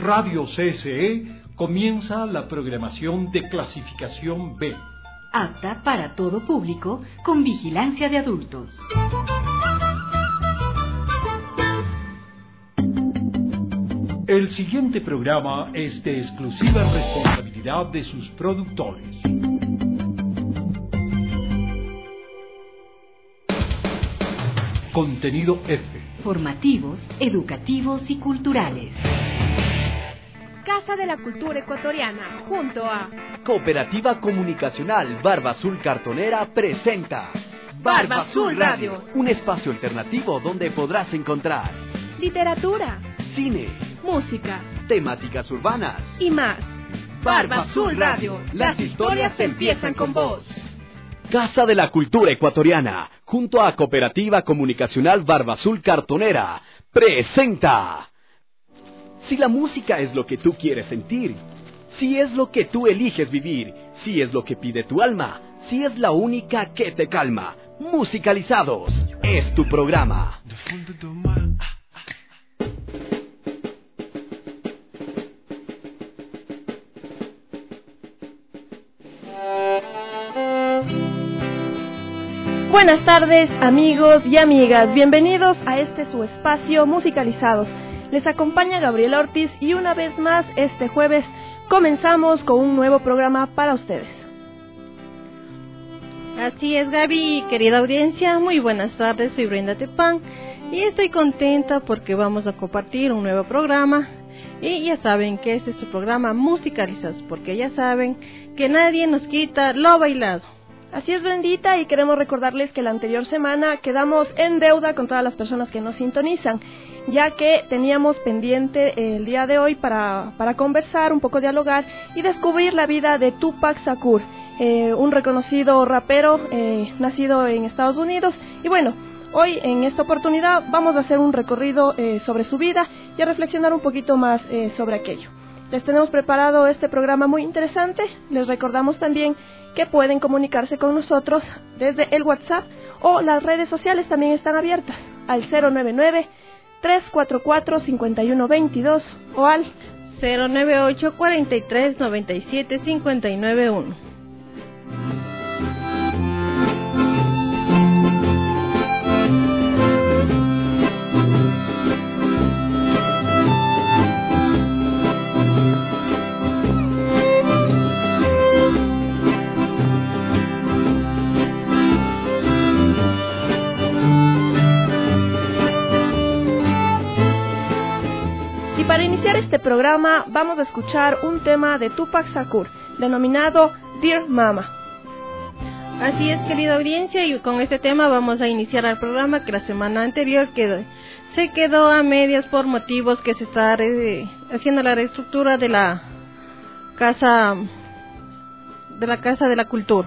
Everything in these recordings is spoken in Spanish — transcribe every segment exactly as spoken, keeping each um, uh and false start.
Radio C S E comienza la programación de clasificación B. Apta para todo público, con vigilancia de adultos. El siguiente programa es de exclusiva responsabilidad de sus productores. Contenido F. Formativos, educativos y culturales. Casa de la Cultura Ecuatoriana, junto a Cooperativa Comunicacional Barba Azul Cartonera presenta Barba Azul Radio, un espacio alternativo donde podrás encontrar literatura, cine, música, temáticas urbanas y más. Barba Azul Radio, las historias empiezan con vos. Casa de la Cultura Ecuatoriana, junto a Cooperativa Comunicacional Barba Azul Cartonera, presenta. Si la música es lo que tú quieres sentir, si es lo que tú eliges vivir, si es lo que pide tu alma, si es la única que te calma, Musicalizados es tu programa. Buenas tardes, amigos y amigas. Bienvenidos a este su espacio Musicalizados. Les acompaña Gabriela Ortiz y una vez más este jueves comenzamos con un nuevo programa para ustedes. Así es, Gaby, querida audiencia, muy buenas tardes, soy Brenda Tepán y estoy contenta porque vamos a compartir un nuevo programa y ya saben que este es su programa Musicalizados, porque ya saben que nadie nos quita lo bailado. Así es, Brendita, y queremos recordarles que la anterior semana quedamos en deuda con todas las personas que nos sintonizan, ya que teníamos pendiente el día de hoy para, para conversar, un poco dialogar y descubrir la vida de Tupac Shakur, eh, un reconocido rapero eh, nacido en Estados Unidos. Y bueno, hoy en esta oportunidad vamos a hacer un recorrido eh, sobre su vida y a reflexionar un poquito más eh, sobre aquello. Les tenemos preparado este programa muy interesante. Les recordamos también que pueden comunicarse con nosotros desde el WhatsApp o las redes sociales también están abiertas al cero nueve nueve, tres cuatro cuatro, cinco uno dos dos o al cero nueve ocho, cuatro tres, nueve siete, cinco nueve uno. Para iniciar este programa vamos a escuchar un tema de Tupac Shakur denominado Dear Mama. Así es, querida audiencia, y con este tema vamos a iniciar el programa que la semana anterior quedó, se quedó a medias por motivos que se está re, haciendo la reestructura de la casa de la Casa de la Cultura.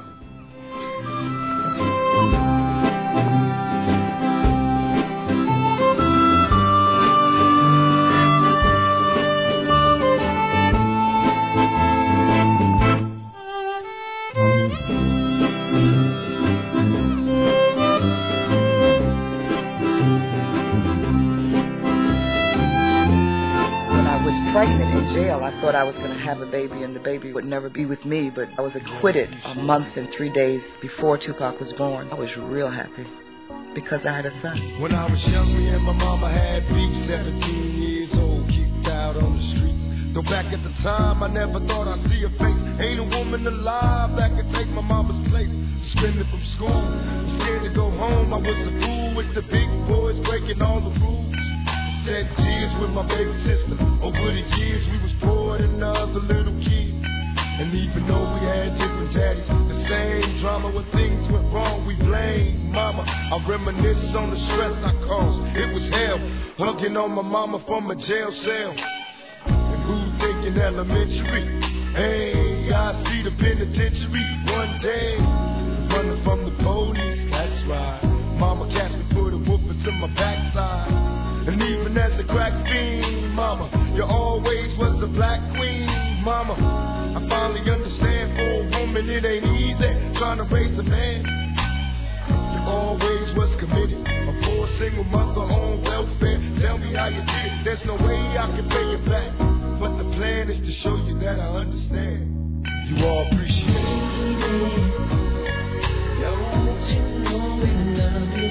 Pregnant in jail. I thought I was going to have a baby and the baby would never be with me, but I was acquitted a month and three days before Tupac was born. I was real happy because I had a son. When I was young, me and my mama had beef, seventeen years old, kicked out on the street. Though back at the time, I never thought I'd see a face. Ain't a woman alive that could take my mama's place. Suspended from school, scared to go home. I was a fool with the big boys breaking all the rules. Said tears with my baby sister. Over the years we was poor than other little kids. And even though we had different daddies, the same drama when things went wrong, we blame mama. I reminisce on the stress I caused. It was hell, hugging on my mama from a jail cell. And who thinking elementary? Hey, I see the penitentiary one day. Running from the police, that's right. Mama catch me, put a whoop into my backside. And even as a crack fiend, mama, you always was the black queen, mama. I finally understand for a woman it ain't easy trying to raise a man. You always was committed, a poor single mother on welfare. Tell me how you did it, there's no way I can pay you back. But the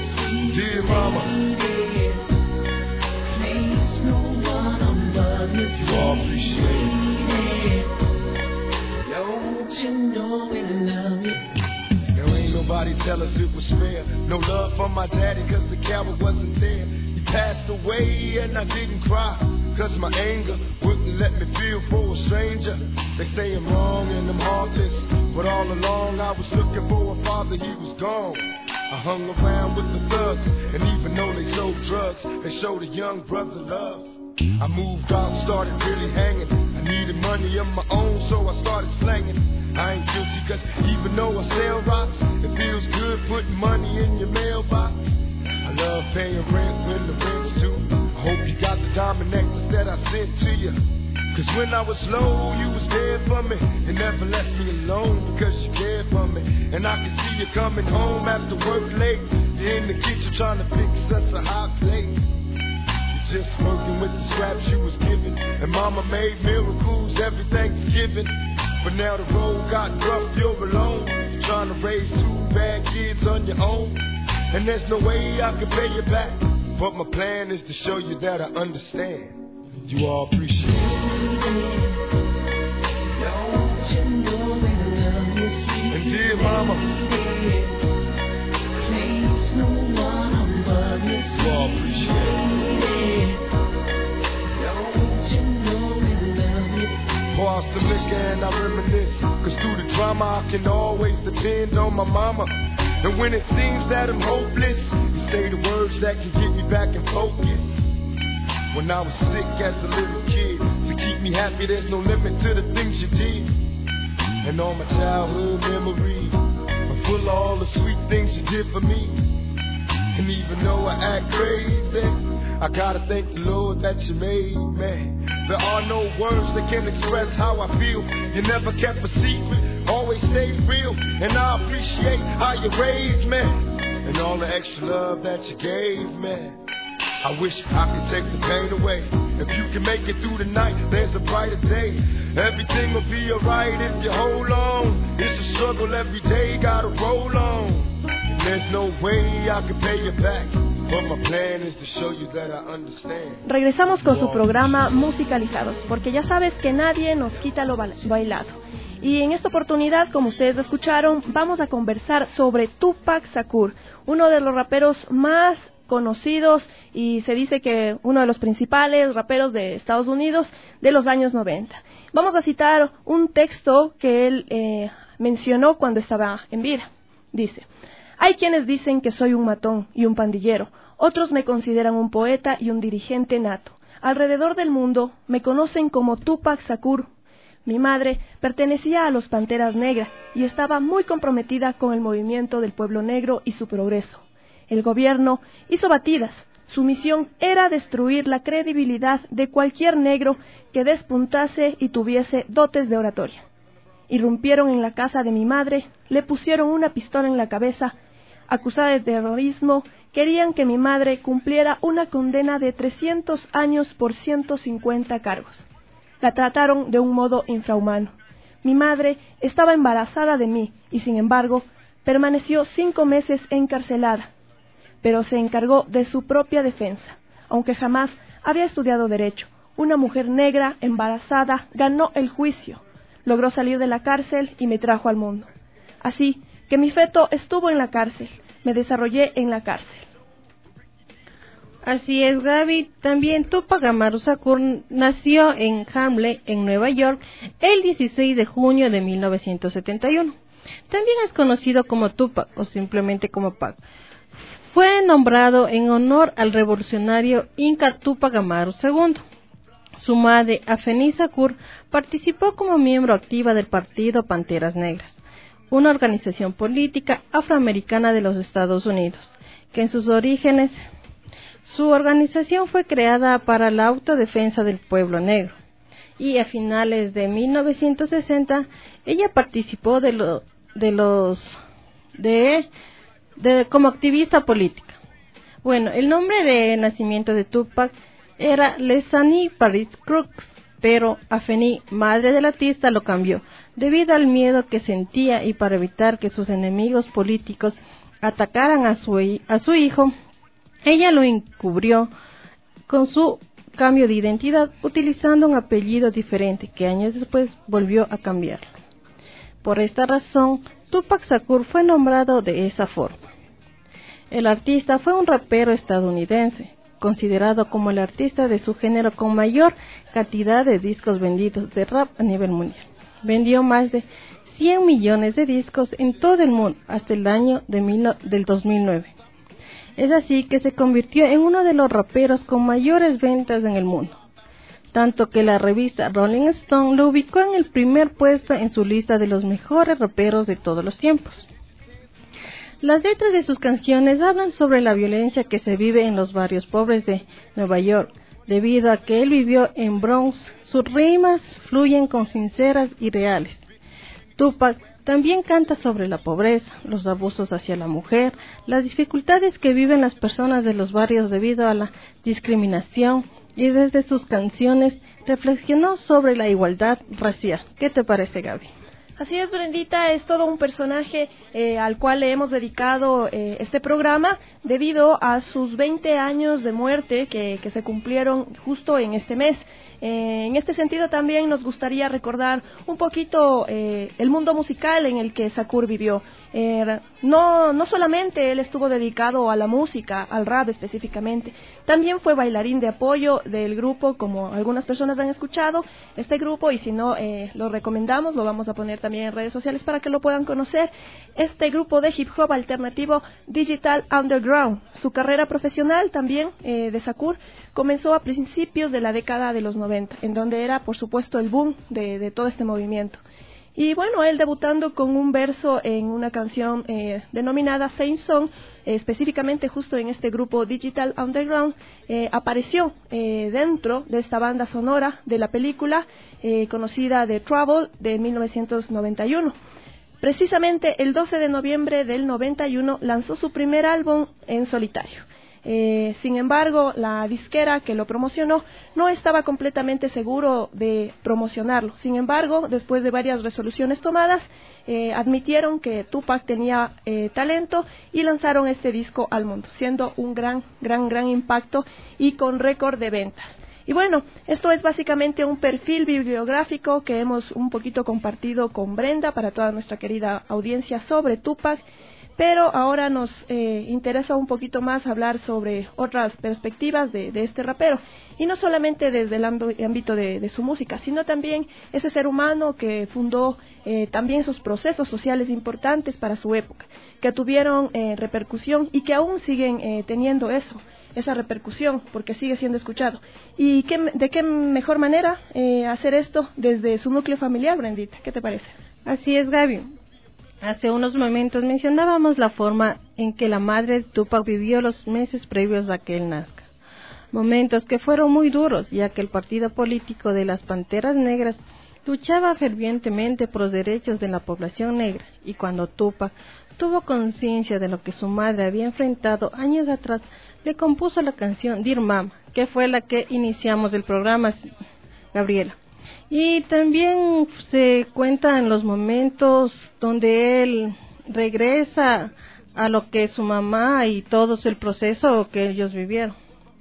Dear mama, you all appreciate it. There ain't nobody tell us it was fair. No love from my daddy cause the coward wasn't there. He passed away and I didn't cry cause my anger wouldn't let me feel for a stranger. They say I'm wrong and I'm heartless, but all along I was looking for a father, he was gone. I hung around with the thugs, and even though they sold drugs, they showed a young brother love. I moved out, started really hanging. I needed money of my own, so I started slanging. I ain't guilty cause even though I sell rocks, it feels good putting money in your mailbox. I love paying rent when the rent's due. I hope you got the diamond necklace that I sent to you. Cause when I was low, you was there for me. You never left me alone because you cared for me. And I can see you coming home after work late. You're in the kitchen trying to fix us a hot plate. You're just working with the scraps you was given. And mama made miracles every Thanksgiving. But now the road got rough, you're alone. You're trying to raise two bad kids on your own. And there's no way I can pay you back. But my plan is to show you that I understand. You all appreciate it. And dear mama, you all appreciate it. Pour out some liquor and I reminisce. Cause through the drama I can always depend on my mama. And when it seems that I'm hopeless, you say the words that can get me back in focus. When I was sick as a little kid, to keep me happy there's no limit to the things you did. And all my childhood memories are full of all the sweet things you did for me. And even though I act crazy, I gotta thank the Lord that you made me. There are no words that can express how I feel. You never kept a secret, always stayed real. And I appreciate how you raised me and all the extra love that you gave me. I wish I could take the pain away. If you can make it through the night, there's a brighter day. Everything will be alright if you hold on. It's a struggle every day, gotta roll on. And there's no way I can pay you back. But my plan is to show you that I understand. Regresamos con su programa Musicalizados, porque ya sabes que nadie nos quita lo bailado. Y en esta oportunidad, como ustedes lo escucharon, vamos a conversar sobre Tupac Shakur, uno de los raperos más conocidos y se dice que uno de los principales raperos de Estados Unidos de los años noventa. Vamos a citar un texto que él eh, mencionó cuando estaba en vida. Dice: hay quienes dicen que soy un matón y un pandillero, otros me consideran un poeta y un dirigente nato. Alrededor del mundo me conocen como Tupac Shakur. Mi madre pertenecía a los Panteras Negras y estaba muy comprometida con el movimiento del pueblo negro y su progreso. El gobierno hizo batidas. Su misión era destruir la credibilidad de cualquier negro que despuntase y tuviese dotes de oratoria. Irrumpieron en la casa de mi madre, le pusieron una pistola en la cabeza. Acusada de terrorismo, querían que mi madre cumpliera una condena de trescientos años por ciento cincuenta cargos. La trataron de un modo infrahumano. Mi madre estaba embarazada de mí y, sin embargo, permaneció cinco meses encarcelada. Pero se encargó de su propia defensa. Aunque jamás había estudiado derecho, una mujer negra embarazada ganó el juicio, logró salir de la cárcel y me trajo al mundo. Así que mi feto estuvo en la cárcel, me desarrollé en la cárcel. Así es, Gaby. También Tupac Amaru Shakur nació en Harlem, en Nueva York, el dieciséis de junio de mil novecientos setenta y uno. También es conocido como Tupac o simplemente como Pac. Fue nombrado en honor al revolucionario inca Tupac Amaru segundo. Su madre, Afeni Shakur, participó como miembro activa del partido Panteras Negras, una organización política afroamericana de los Estados Unidos, que en sus orígenes, su organización fue creada para la autodefensa del pueblo negro. Y a finales de mil novecientos sesenta, ella participó de, lo, de los de De, como activista política. Bueno, el nombre de nacimiento de Tupac era Lesani Paris Crooks, pero Afeni, madre del artista, lo cambió debido al miedo que sentía y para evitar que sus enemigos políticos atacaran a su, a su hijo, ella lo encubrió con su cambio de identidad, utilizando un apellido diferente que años después volvió a cambiar. Por esta razón, Tupac Shakur fue nombrado de esa forma. El artista fue un rapero estadounidense, considerado como el artista de su género con mayor cantidad de discos vendidos de rap a nivel mundial. Vendió más de cien millones de discos en todo el mundo hasta el año de mil, del dos mil nueve. Es así que se convirtió en uno de los raperos con mayores ventas en el mundo, tanto que la revista Rolling Stone lo ubicó en el primer puesto en su lista de los mejores raperos de todos los tiempos. Las letras de sus canciones hablan sobre la violencia que se vive en los barrios pobres de Nueva York. Debido a que él vivió en Bronx, sus rimas fluyen con sinceras y reales. Tupac también canta sobre la pobreza, los abusos hacia la mujer, las dificultades que viven las personas de los barrios debido a la discriminación, y desde sus canciones reflexionó sobre la igualdad racial. ¿Qué te parece, Gaby? Así es, Brendita, es todo un personaje eh, al cual le hemos dedicado eh, este programa debido a sus veinte años de muerte que, que se cumplieron justo en este mes. Eh, en este sentido también nos gustaría recordar un poquito eh, el mundo musical en el que Shakur vivió. Eh, no, no solamente él estuvo dedicado a la música, al rap específicamente, también fue bailarín de apoyo del grupo, como algunas personas han escuchado este grupo, y si no, eh, lo recomendamos, lo vamos a poner también en redes sociales para que lo puedan conocer. Este grupo de hip hop alternativo Digital Underground. Su carrera profesional también eh, de Shakur comenzó a principios de la década de los noventa, en donde era, por supuesto, el boom de, de todo este movimiento. Y bueno, él debutando con un verso en una canción eh, denominada Same Song, eh, específicamente justo en este grupo Digital Underground, eh, apareció eh, dentro de esta banda sonora de la película eh, conocida de Trouble de mil novecientos noventa y uno. Precisamente el doce de noviembre del noventa y uno lanzó su primer álbum en solitario. Eh, sin embargo, la disquera que lo promocionó no estaba completamente seguro de promocionarlo. Sin embargo, después de varias resoluciones tomadas, eh, admitieron que Tupac tenía eh, talento y lanzaron este disco al mundo, siendo un gran, gran, gran impacto y con récord de ventas. Y bueno, esto es básicamente un perfil bibliográfico que hemos un poquito compartido con Brenda para toda nuestra querida audiencia sobre Tupac. Pero ahora nos eh, interesa un poquito más hablar sobre otras perspectivas de, de este rapero, y no solamente desde el ámbito de, de su música, sino también ese ser humano que fundó eh, también sus procesos sociales importantes para su época, que tuvieron eh, repercusión y que aún siguen eh, teniendo eso, esa repercusión, porque sigue siendo escuchado. ¿Y qué, de qué mejor manera eh, hacer esto desde su núcleo familiar, Brendita? ¿Qué te parece? Así es, Gaby. Hace unos momentos mencionábamos la forma en que la madre de Tupac vivió los meses previos a que él nazca. Momentos que fueron muy duros, ya que el partido político de las Panteras Negras luchaba fervientemente por los derechos de la población negra, y cuando Tupac tuvo conciencia de lo que su madre había enfrentado años atrás, le compuso la canción Dear Mama, que fue la que iniciamos el programa, Gabriela. Y también se cuentan los momentos donde él regresa a lo que su mamá y todo el proceso que ellos vivieron.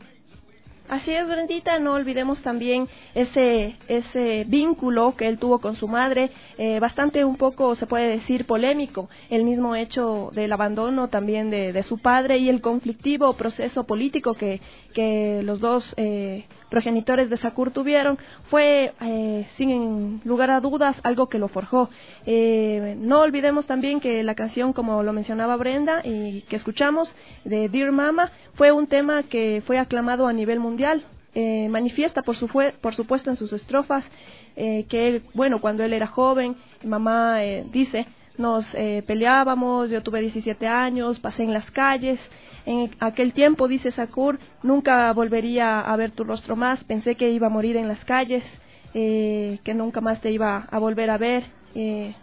Así es, Brendita, no olvidemos también ese ese vínculo que él tuvo con su madre, eh, bastante un poco, se puede decir, polémico, el mismo hecho del abandono también de, de su padre y el conflictivo proceso político que, que los dos eh, progenitores de Shakur tuvieron, fue eh, sin lugar a dudas algo que lo forjó. Eh, no olvidemos también que la canción, como lo mencionaba Brenda y que escuchamos, de Dear Mama, fue un tema que fue aclamado a nivel mundial. Eh, manifiesta por, su fue, por supuesto en sus estrofas eh, que él, bueno, cuando él era joven, mamá eh, dice, nos eh, peleábamos, yo tuve diecisiete años, pasé en las calles, en aquel tiempo, dice Shakur, nunca volvería a ver tu rostro más, pensé que iba a morir en las calles, eh, que nunca más te iba a volver a ver, eh,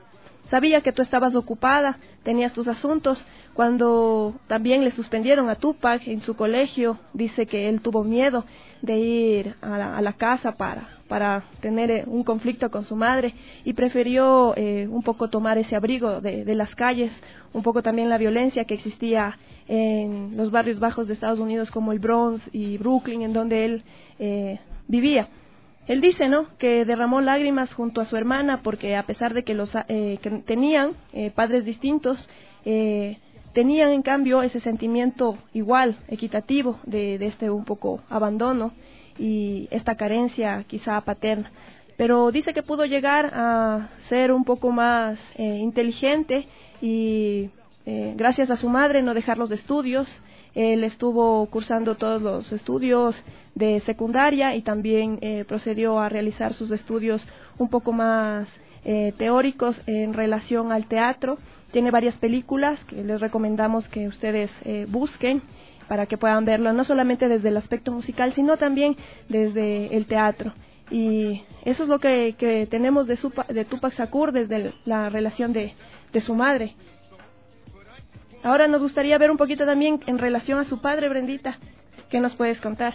sabía que tú estabas ocupada, tenías tus asuntos. Cuando también le suspendieron a Tupac en su colegio, dice que él tuvo miedo de ir a la, a la casa para, para tener eh, un conflicto con su madre y prefirió eh, un poco tomar ese abrigo de, de las calles, un poco también la violencia que existía en los barrios bajos de Estados Unidos como el Bronx y Brooklyn, en donde él eh, vivía. Él dice, ¿no?, que derramó lágrimas junto a su hermana porque a pesar de que los eh, que tenían eh, padres distintos, eh, tenían en cambio ese sentimiento igual, equitativo, de, de este un poco abandono y esta carencia quizá paterna. Pero dice que pudo llegar a ser un poco más eh, inteligente y eh, gracias a su madre no dejar los estudios. Él estuvo cursando todos los estudios de secundaria y también eh, procedió a realizar sus estudios un poco más eh, teóricos en relación al teatro. Tiene varias películas que les recomendamos que ustedes eh, busquen para que puedan verlo, no solamente desde el aspecto musical, sino también desde el teatro. Y eso es lo que, que tenemos de, su, de Tupac Shakur desde la relación de, de su madre. Ahora nos gustaría ver un poquito también en relación a su padre, Brendita. ¿Qué nos puedes contar?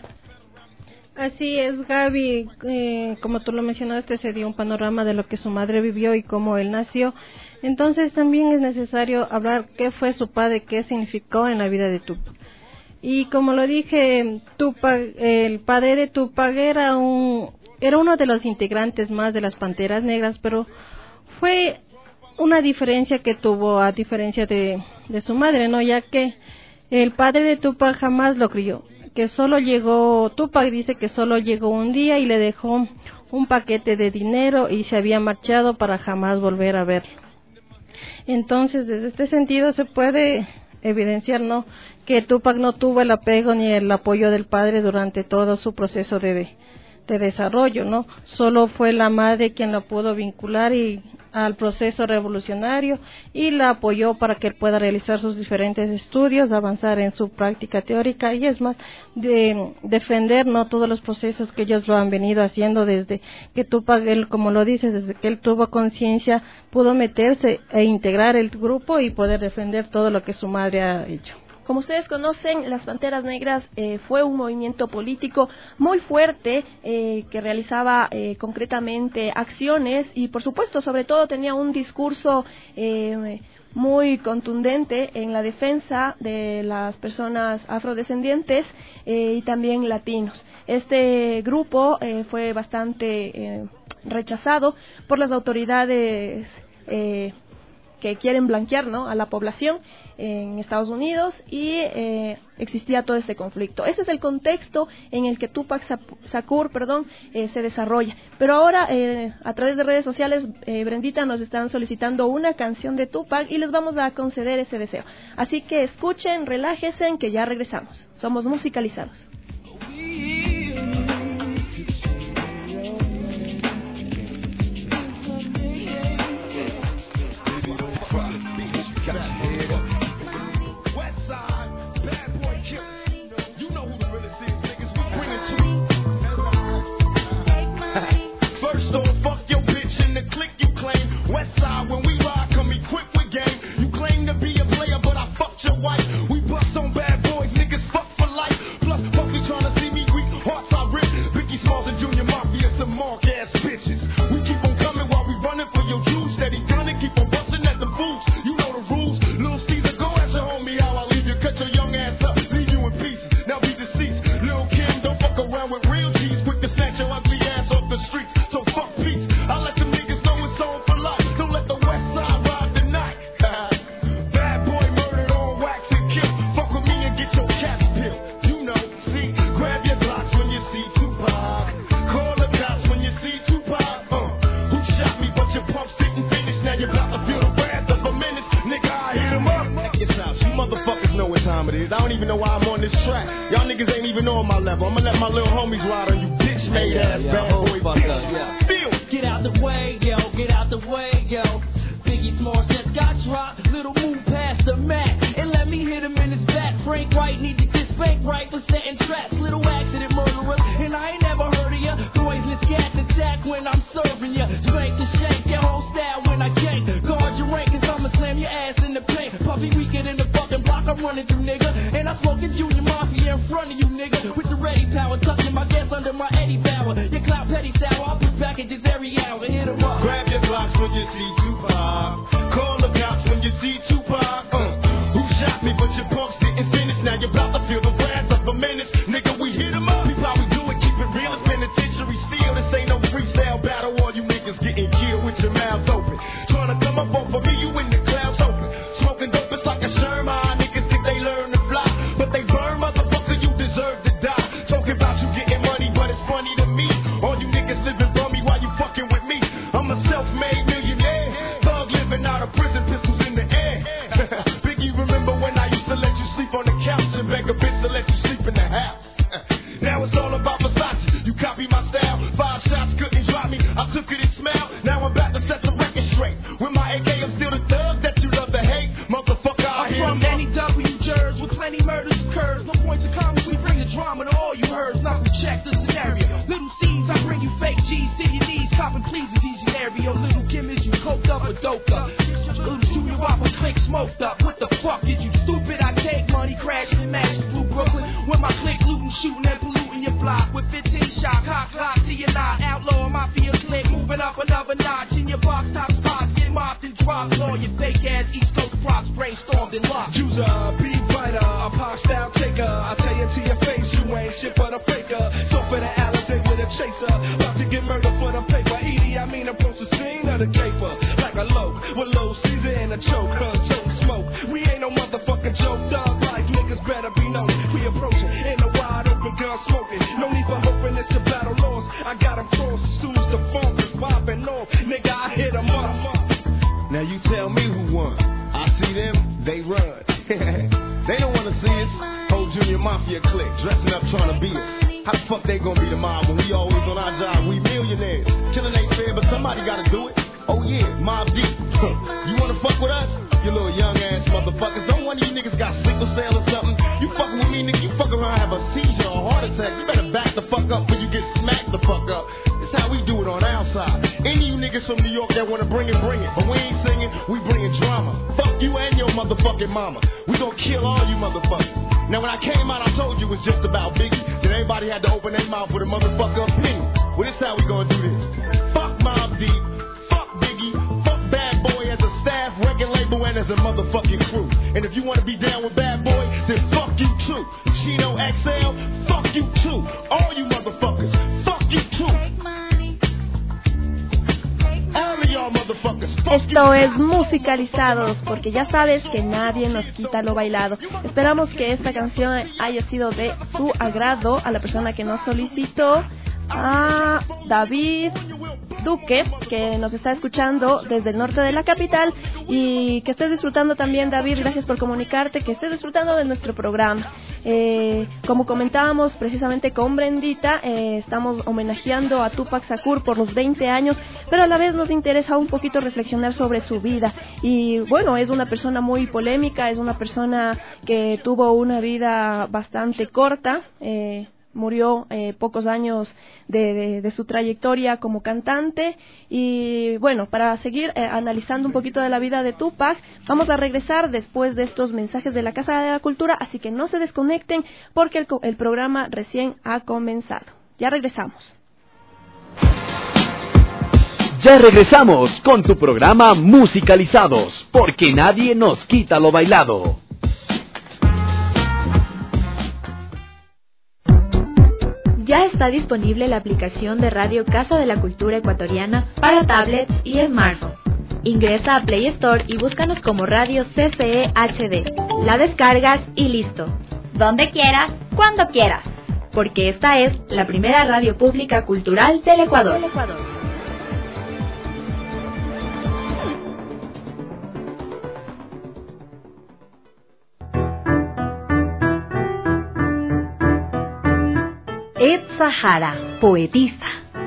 Así es, Gaby, eh, como tú lo mencionaste, se dio un panorama de lo que su madre vivió y cómo él nació. Entonces también es necesario hablar qué fue su padre, qué significó en la vida de Tupac. Y como lo dije, Tupac, el padre de Tupac era, un, era uno de los integrantes más de las Panteras Negras, pero fue una diferencia que tuvo a diferencia de, de su madre, ¿no? Ya que el padre de Tupac jamás lo crió, que solo llegó, Tupac dice que solo llegó un día y le dejó un paquete de dinero y se había marchado para jamás volver a verlo. Entonces, desde este sentido se puede evidenciar, ¿no?, que Tupac no tuvo el apego ni el apoyo del padre durante todo su proceso de, de desarrollo, ¿no? Solo fue la madre quien lo pudo vincular y al proceso revolucionario y la apoyó para que él pueda realizar sus diferentes estudios, avanzar en su práctica teórica y es más, de defender, ¿no?, todos los procesos que ellos lo han venido haciendo desde que Tupac, él, como lo dice, desde que él tuvo conciencia, pudo meterse e integrar el grupo y poder defender todo lo que su madre ha hecho. Como ustedes conocen, las Panteras Negras eh, fue un movimiento político muy fuerte eh, que realizaba eh, concretamente acciones y, por supuesto, sobre todo tenía un discurso eh, muy contundente en la defensa de las personas afrodescendientes eh, y también latinos. Este grupo eh, fue bastante eh, rechazado por las autoridades eh, que quieren blanquear, ¿no?, a la población en Estados Unidos y eh, existía todo este conflicto. Ese es el contexto en el que Tupac Shakur, perdón, eh, se desarrolla. Pero ahora, eh, a través de redes sociales, eh, Brendita, nos están solicitando una canción de Tupac y les vamos a conceder ese deseo. Así que escuchen, relájense, que ya regresamos. Somos musicalizados. First off, fuck your bitch and the clique you claim. West side, when we ride, come equipped with game. You claim to be a player, but I fucked your wife. We bust on bad boys, niggas fuck for life. Plus, fuck you tryna see me weak, hearts I rip. Biggie Smalls and Junior Mafia, some mark ass bitches. We keep on coming while we running for your juice. Steady gunning, keep on busting at the boots. You know the rules. Little Caesar, go ask your homie how I leave you. Cut your young ass up, leave you in pieces. Now be deceased. Lil' Kim, don't fuck around with real G's. Quick to snatch your ugly ass off the streets. So fuck peace. I let them niggas know it's on for life. Don't let the west side ride the night. Bad boy murdered on wax and kill. Fuck with me and get your caps peeled. You know, see, grab your blocks when you see Tupac. Call the cops when you see Tupac. Uh, who shot me but your pumps didn't finish. Now you're about to feel the wrath of a menace. Nigga, I hit him up. Check this out. You motherfuckers know what time it is. I don't even know why I'm on this track. Y'all niggas ain't even on my level. I'ma let my little homies ride on you bitch made ass yeah, bad boy bitch. Yeah. Feel. Get out the way, yo, get out the way, yo. Biggie Smalls just got dropped. Little move past the mat and let me hit him in his back. Frank White need to get spanked right for setting traps. Little accident murderers, and I ain't never heard of ya. Poisonous gas attack when I'm serving ya. Spank and shake your whole style when I can't guard your running through, nigga. And I smoke a Junior Mafia in front of you, nigga. With the ready power, tucking my gas under my Eddie Bauer. Your cloud petty sour, I put packages every hour. Hit 'em up. Grab your blocks when you see Tupac. Call the cops when you see Tupac. Uh, who shot me, but your punks didn't finish. Now you're about to feel the wrath of a menace. Nigga, we hit 'em up. People, how we do it, keep it real. It's penitentiary steel. This ain't no freestyle battle. All you niggas getting killed with your mouths open. Trying to come up off of me, you in the clouds open. Smoking dope, it's like a Sherman. Niggas think they learn to fly, but they burn, motherfucker, you deserve to die. Talking about you getting money, but it's funny to me. All you niggas living for me while you fucking with me. I'm a self-made millionaire. Thug living out of prison, pistols in the air. Biggie, remember when I used to let you sleep on the couch and beg a bitch to let you sleep in the house? Now it's all about Versace. You copy my style. Five shots couldn't drop me. I took it and smiled. Now I'm about to set the record straight. With my A K, I'm still the thug that you love to hate. Motherfucker, I I'm hear from them. N E W Jersey, with plenty murders occurs. No point to comments, we bring the drama to all you heard. Knuckle check the scenario. Little C's, I bring you fake G's to your knees. Copping pleases, these scenario. Little Kim, is you coked up or doped up? Little Junior Whopper, click smoked up. What the fuck did you stupid? I take money, crashing and mashing through Brooklyn. With my click looting, shooting and polluting your block. With fifteen shot, cock lock to your knot. Outlaw mafia click, moving up another notch. In your box top spots, get mopped and dropped. All your fake ass East Coast props brainstormed and locked. User, beat writer, a pop style taker. I tell you to your face, you ain't shit but a faker. So for the Allison with a chaser, about to get murdered for the paper. Edie, I mean approach the scene of the caper. Like a low, with low Caesar and a choke, cause choke smoke. We ain't no motherfucking joke, dog. Like niggas better be known. We approaching in the wide open gun smoking. No need for hoping it's a battle lost. I got them crossed as soon as the phone was popping off. Nigga, I hit 'em up. Now you tell me who won. I see them, they run. They don't wanna see us. Whole Junior Mafia clique, dressing up trying to be us. How the fuck they gonna be the mob when we always on our job? We millionaires. Killing ain't fair, but somebody gotta do it. Oh yeah, Mob Deep. You wanna fuck with us? You little young ass motherfuckers. Don't one of you niggas got sickle cell or something. You fucking with me, nigga. You fuck around, have a seizure or a heart attack. You better back the fuck up when you get smacked the fuck up. It's how we do it on our side. Any of you niggas from New York that wanna bring it, bring it. But we ain't singing, we bringing drama. Fuck you and your motherfucking mama. We gonna kill all you motherfuckers. Now when I came out, I told you it was just about Biggie. Then everybody had to open their mouth with a motherfucker opinion. Well, this how we gonna do this. Fuck Mob Deep. Fuck Biggie. Fuck Bad Boy as a staff, record label, and as a motherfucking crew. And if you wanna be down with Bad Boy, then fuck you too. Chino X L, fuck you too. All you motherfuckers, fuck you too. All of y'all motherfuckers. Esto es Musicalizados, porque ya sabes que nadie nos quita lo bailado. Esperamos que esta canción haya sido de su agrado a la persona que nos solicitó, a David Duque, que nos está escuchando desde el norte de la capital, y que estés disfrutando también, David, gracias por comunicarte, que estés disfrutando de nuestro programa. Eh, como comentábamos precisamente con Brendita, eh, estamos homenajeando a Tupac Shakur por los veinte años, pero a la vez nos interesa un poquito reflexionar sobre su vida. Y bueno, es una persona muy polémica, es una persona que tuvo una vida bastante corta, eh, murió eh, pocos años de, de, de su trayectoria como cantante. Y bueno, para seguir eh, analizando un poquito de la vida de Tupac, vamos a regresar después de estos mensajes de la Casa de la Cultura, así que no se desconecten porque el, el programa recién ha comenzado. Ya regresamos. Ya regresamos con tu programa Musicalizados, porque nadie nos quita lo bailado. Ya está disponible la aplicación de Radio Casa de la Cultura Ecuatoriana para tablets y smartphones. Ingresa a Play Store y búscanos como Radio C C E H D. La descargas y listo. Donde quieras, cuando quieras. Porque esta es la primera radio pública cultural del Ecuador. Del Ecuador. Ed Sahara, poetisa.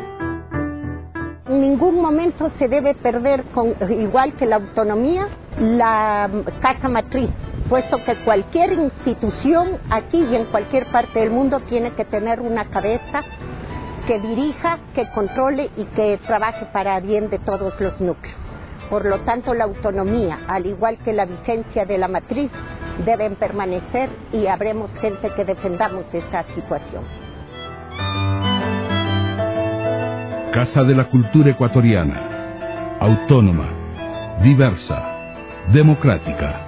En ningún momento se debe perder, con, igual que la autonomía, la casa matriz, puesto que cualquier institución aquí y en cualquier parte del mundo tiene que tener una cabeza que dirija, que controle y que trabaje para bien de todos los núcleos. Por lo tanto, la autonomía, al igual que la vigencia de la matriz, deben permanecer y habremos gente que defendamos esa situación. Casa de la Cultura Ecuatoriana, autónoma, diversa, democrática.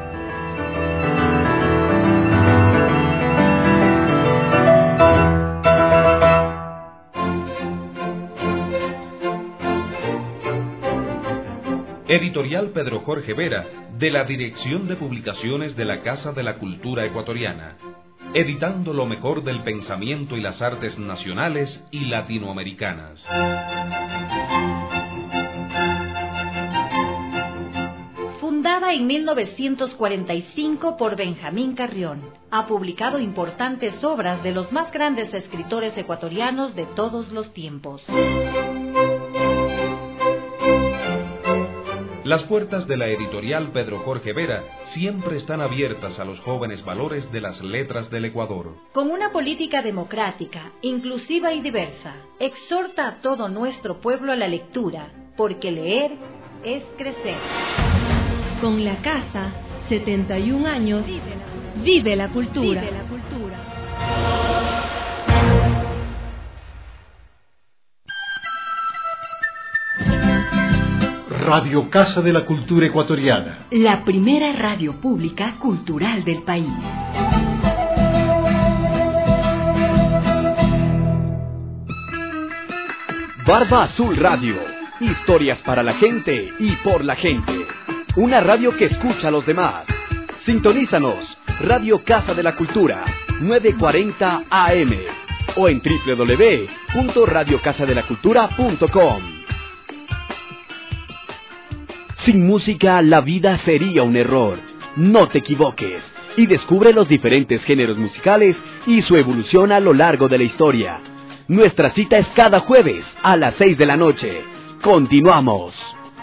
Editorial Pedro Jorge Vera, de la Dirección de Publicaciones de la Casa de la Cultura Ecuatoriana, editando lo mejor del pensamiento y las artes nacionales y latinoamericanas. Fundada en mil novecientos cuarenta y cinco por Benjamín Carrión, ha publicado importantes obras de los más grandes escritores ecuatorianos de todos los tiempos. Las puertas de la editorial Pedro Jorge Vera siempre están abiertas a los jóvenes valores de las letras del Ecuador. Con una política democrática, inclusiva y diversa, exhorta a todo nuestro pueblo a la lectura, porque leer es crecer. Con la casa, setenta y un años, vive la cultura. Vive la cultura. Radio Casa de la Cultura Ecuatoriana. La primera radio pública cultural del país. Barba Azul Radio. Historias para la gente y por la gente. Una radio que escucha a los demás. Sintonízanos. Radio Casa de la Cultura, novecientos cuarenta A M. O en doble u doble u doble u punto radio casa de la cultura punto com. Sin música, la vida sería un error. No te equivoques y descubre los diferentes géneros musicales y su evolución a lo largo de la historia. Nuestra cita es cada jueves a las seis de la noche. Continuamos.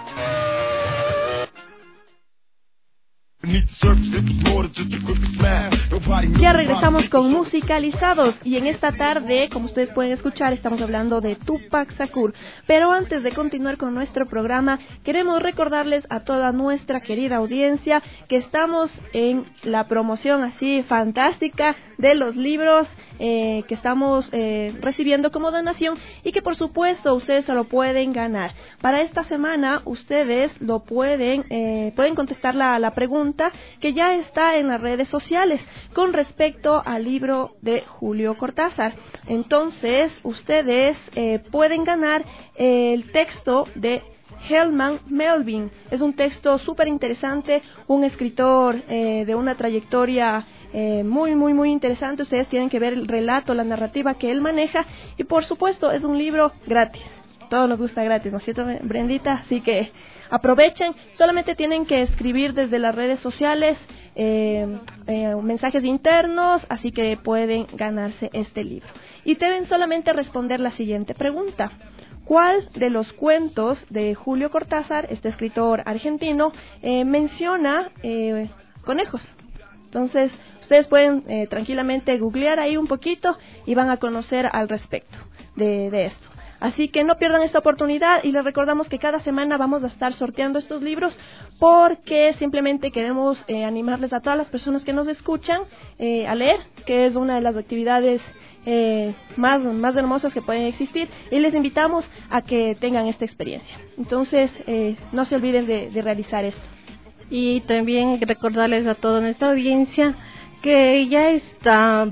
Ya regresamos con Musicalizados y en esta tarde, como ustedes pueden escuchar, estamos hablando de Tupac Shakur. Pero antes de continuar con nuestro programa, queremos recordarles a toda nuestra querida audiencia que estamos en la promoción así fantástica de los libros eh, que estamos eh, recibiendo como donación y que por supuesto ustedes se lo pueden ganar. Para esta semana ustedes lo pueden, eh, pueden contestar la, la pregunta que ya está en las redes sociales con respecto al libro de Julio Cortázar. Entonces, ustedes eh, pueden ganar eh, el texto de Herman Melville. Es un texto súper interesante, un escritor eh, de una trayectoria eh, muy, muy, muy interesante. Ustedes tienen que ver el relato, la narrativa que él maneja y, por supuesto, es un libro gratis. Todo nos gusta gratis, ¿no es cierto, Brendita? Así que aprovechen, solamente tienen que escribir desde las redes sociales eh, eh, mensajes internos, así que pueden ganarse este libro. Y deben solamente responder la siguiente pregunta. ¿Cuál de los cuentos de Julio Cortázar, este escritor argentino, eh, menciona eh, conejos? Entonces, ustedes pueden eh, tranquilamente googlear ahí un poquito y van a conocer al respecto de, de esto. Así que no pierdan esta oportunidad y les recordamos que cada semana vamos a estar sorteando estos libros porque simplemente queremos eh, animarles a todas las personas que nos escuchan eh, a leer, que es una de las actividades eh, más, más hermosas que pueden existir y les invitamos a que tengan esta experiencia. Entonces, eh, no se olviden de, de realizar esto. Y también recordarles a toda nuestra audiencia que ya está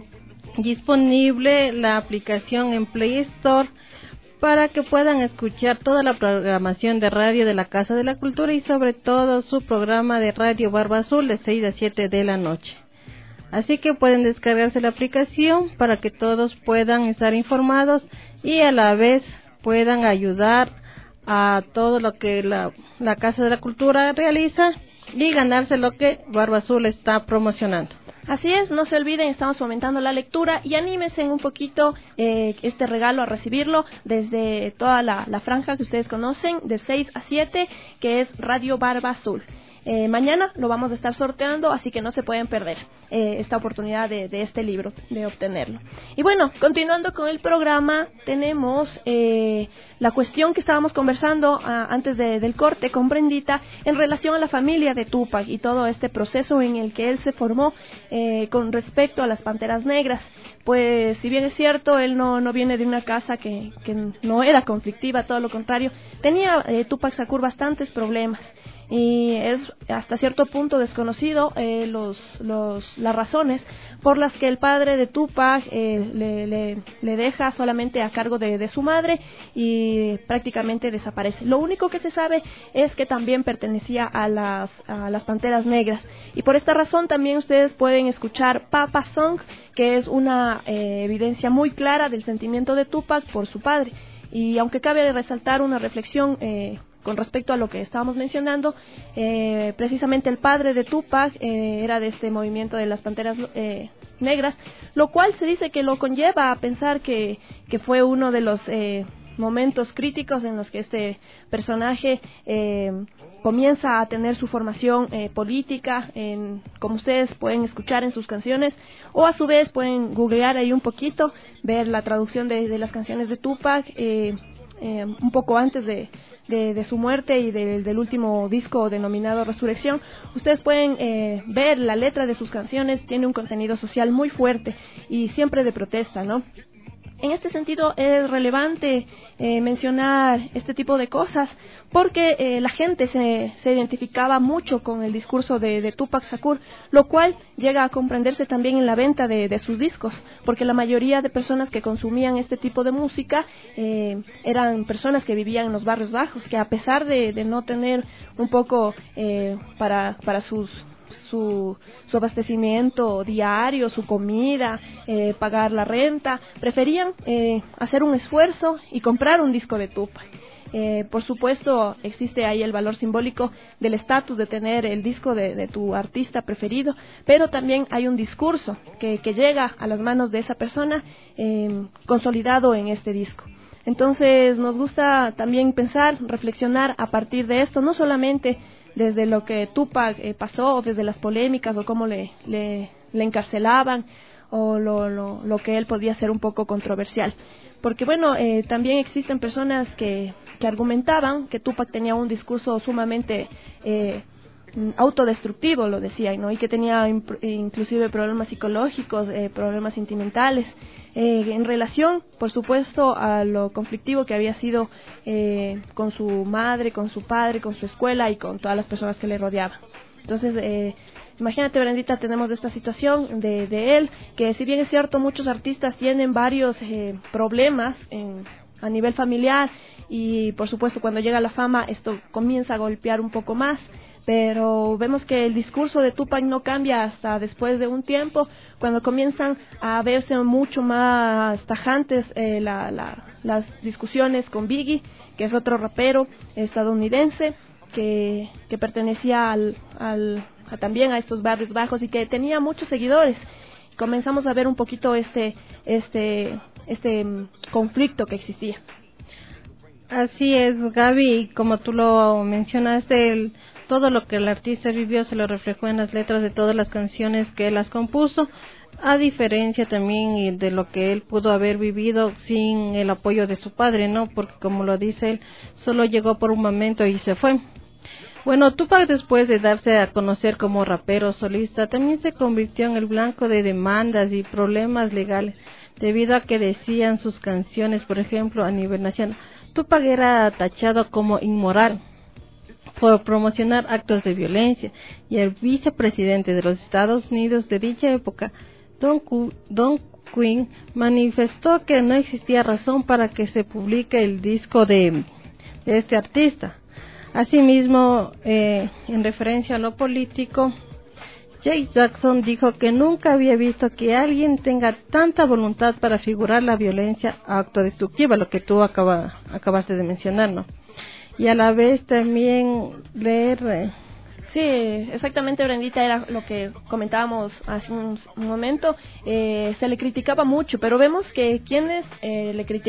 disponible la aplicación en Play Store para que puedan escuchar toda la programación de radio de la Casa de la Cultura y sobre todo su programa de Radio Barba Azul de seis a siete de la noche. Así que pueden descargarse la aplicación para que todos puedan estar informados y a la vez puedan ayudar a todo lo que la, la Casa de la Cultura realiza y ganarse lo que Barba Azul está promocionando. Así es, no se olviden, estamos fomentando la lectura y anímense un poquito eh, este regalo a recibirlo desde toda la, la franja que ustedes conocen, de seis a siete, que es Radio Barba Azul. Eh, mañana lo vamos a estar sorteando, así que no se pueden perder eh, esta oportunidad de, de este libro, de obtenerlo. Y bueno, continuando con el programa, tenemos eh, la cuestión que estábamos conversando ah, antes de, del corte con Brendita en relación a la familia de Tupac y todo este proceso en el que él se formó eh, con respecto a las Panteras Negras. Pues si bien es cierto, él no, no viene de una casa que, que no era conflictiva, todo lo contrario, tenía eh, Tupac Shakur bastantes problemas. Y es hasta cierto punto desconocido eh, los, los, las razones por las que el padre de Tupac eh, le, le, le deja solamente a cargo de, de su madre y prácticamente desaparece. Lo único que se sabe es que también pertenecía a las, a las Panteras Negras, y por esta razón también ustedes pueden escuchar Papa Song, que es una eh, evidencia muy clara del sentimiento de Tupac por su padre. Y aunque cabe resaltar una reflexión eh, con respecto a lo que estábamos mencionando, eh, precisamente el padre de Tupac eh, era de este movimiento de las Panteras eh, Negras, lo cual se dice que lo conlleva a pensar que, que fue uno de los eh, momentos críticos en los que este personaje eh, comienza a tener su formación eh, política, en, como ustedes pueden escuchar en sus canciones, o a su vez pueden googlear ahí un poquito, ver la traducción de, de las canciones de Tupac, eh, Eh, un poco antes de, de, de su muerte y de, del último disco denominado Resurrección. Ustedes pueden eh, ver la letra de sus canciones, tiene un contenido social muy fuerte y siempre de protesta, ¿no? En este sentido es relevante eh, mencionar este tipo de cosas porque eh, la gente se, se identificaba mucho con el discurso de, de Tupac Shakur, lo cual llega a comprenderse también en la venta de, de sus discos, porque la mayoría de personas que consumían este tipo de música eh, eran personas que vivían en los barrios bajos, que a pesar de, de no tener un poco eh, para, para sus... Su, su abastecimiento diario, su comida, eh, pagar la renta, preferían eh, hacer un esfuerzo y comprar un disco de Tupac. Eh, por supuesto, existe ahí el valor simbólico del estatus de tener el disco de, de tu artista preferido, pero también hay un discurso que, que llega a las manos de esa persona eh, consolidado en este disco. Entonces, nos gusta también pensar, reflexionar a partir de esto, no solamente desde lo que Tupac eh, pasó, desde las polémicas o cómo le, le, le encarcelaban o lo, lo, lo que él podía ser un poco controversial. Porque bueno, eh, también existen personas que, que argumentaban que Tupac tenía un discurso sumamente eh, autodestructivo, lo decían, ¿no? Y que tenía inclusive problemas psicológicos, eh, problemas sentimentales, eh, en relación, por supuesto, a lo conflictivo que había sido eh, con su madre, con su padre, con su escuela y con todas las personas que le rodeaban. Entonces, eh, imagínate, Brendita, tenemos esta situación de, de él, que si bien es cierto, muchos artistas tienen varios eh, problemas en, a nivel familiar y, por supuesto, cuando llega la fama, esto comienza a golpear un poco más. Pero vemos que el discurso de Tupac no cambia hasta después de un tiempo, cuando comienzan a verse mucho más tajantes eh, la, la, las discusiones con Biggie, que es otro rapero estadounidense que, que pertenecía al, al, a, también a estos barrios bajos y que tenía muchos seguidores. Comenzamos a ver un poquito este, este, este conflicto que existía. Así es, Gaby, como tú lo mencionaste, el, todo lo que el artista vivió se lo reflejó en las letras de todas las canciones que él las compuso, a diferencia también de lo que él pudo haber vivido sin el apoyo de su padre, ¿no? Porque como lo dice él, solo llegó por un momento y se fue. Bueno, Tupac, después de darse a conocer como rapero solista, también se convirtió en el blanco de demandas y problemas legales, debido a que decían sus canciones, por ejemplo, a nivel nacional, Tupac era tachado como inmoral por promocionar actos de violencia, y el vicepresidente de los Estados Unidos de dicha época, Don, Q, Don Quinn, manifestó que no existía razón para que se publique el disco de, de este artista. Asimismo, eh, en referencia a lo político, Jay Jackson dijo que nunca había visto que alguien tenga tanta voluntad para figurar la violencia autodestructiva, lo que tú acaba, acabaste de mencionar, ¿no? Y a la vez también leer... Eh, Sí, exactamente, Brendita, era lo que comentábamos hace un, un momento. Eh, se le criticaba mucho, pero vemos que quienes eh, le, criti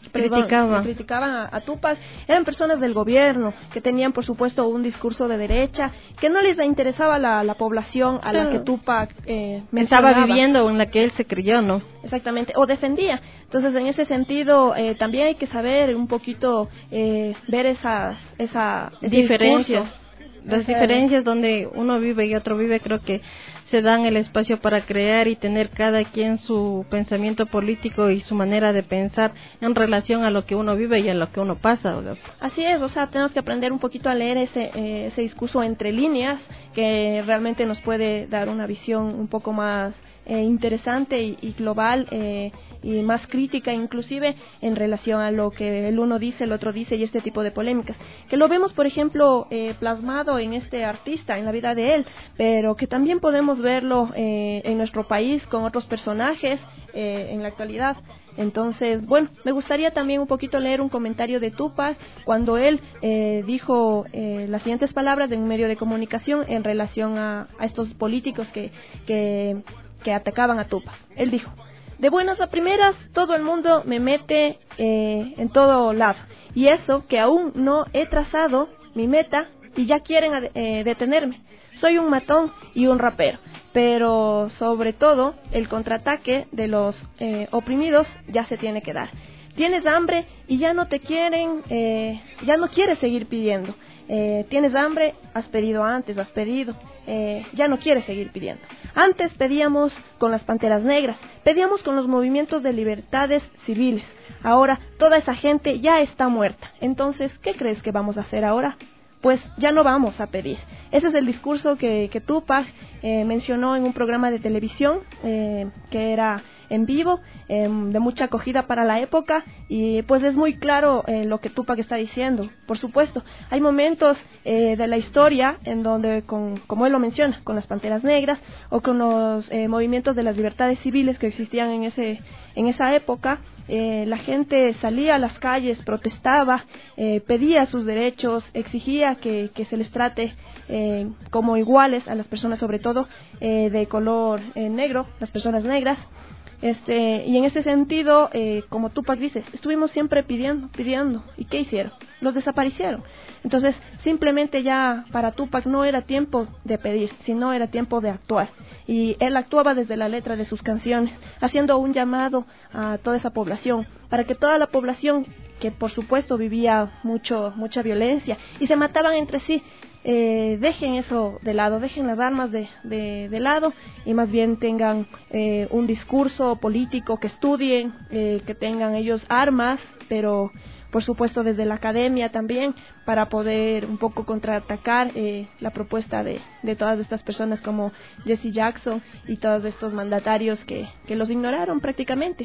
criticaban, criticaban a, a Tupac, eran personas del gobierno que tenían, por supuesto, un discurso de derecha, que no les interesaba la, la población a la que Tupac eh, estaba viviendo, en la que él se creyó, ¿no? Exactamente, o defendía. Entonces, en ese sentido, eh, también hay que saber un poquito eh, ver esas, esa, diferencias. Discurso. Las diferencias donde uno vive y otro vive, creo que se dan el espacio para crear y tener cada quien su pensamiento político y su manera de pensar en relación a lo que uno vive y a lo que uno pasa. Así es, o sea, tenemos que aprender un poquito a leer ese, eh, ese discurso entre líneas que realmente nos puede dar una visión un poco más eh, interesante y, y global eh, y más crítica inclusive en relación a lo que el uno dice, el otro dice y este tipo de polémicas, que lo vemos por ejemplo eh, plasmado en este artista, en la vida de él, pero que también podemos verlo eh, en nuestro país con otros personajes eh, en la actualidad. Entonces, bueno, me gustaría también un poquito leer un comentario de Tupac cuando él eh, dijo eh, las siguientes palabras en un medio de comunicación en relación a, a estos políticos que, que, que atacaban a Tupac. Él dijo: de buenas a primeras, todo el mundo me mete eh, en todo lado. Y eso que aún no he trazado mi meta y ya quieren eh, detenerme. Soy un matón y un rapero. Pero sobre todo, el contraataque de los eh, oprimidos ya se tiene que dar. Tienes hambre y ya no te quieren, eh, ya no quieres seguir pidiendo. Eh, tienes hambre, has pedido antes, has pedido, eh, ya no quieres seguir pidiendo. Antes pedíamos con las Panteras Negras, pedíamos con los movimientos de libertades civiles. Ahora toda esa gente ya está muerta. Entonces, ¿qué crees que vamos a hacer ahora? Pues ya no vamos a pedir. Ese es el discurso que, que Tupac eh, mencionó en un programa de televisión eh, que era en vivo, eh, de mucha acogida para la época, y pues es muy claro eh, lo que Tupac está diciendo. Por supuesto, hay momentos eh, de la historia en donde, con, como él lo menciona, con las Panteras Negras o con los eh, movimientos de las libertades civiles que existían en ese en esa época, eh, la gente salía a las calles, protestaba, eh, pedía sus derechos, exigía que, que se les trate eh, como iguales a las personas, sobre todo eh, de color eh, negro, las personas negras. Este, y en ese sentido, eh, como Tupac dice, estuvimos siempre pidiendo, pidiendo. ¿Y qué hicieron? Los desaparecieron. Entonces, simplemente ya para Tupac no era tiempo de pedir, sino era tiempo de actuar. Y él actuaba desde la letra de sus canciones, haciendo un llamado a toda esa población, para que toda la población, que por supuesto vivía mucho, mucha violencia y se mataban entre sí, Eh, dejen eso de lado, dejen las armas de, de, de lado y más bien tengan eh, un discurso político, que estudien, eh, que tengan ellos armas, pero por supuesto desde la academia también, para poder un poco contraatacar eh, la propuesta de, de todas estas personas como Jesse Jackson y todos estos mandatarios que, que los ignoraron prácticamente.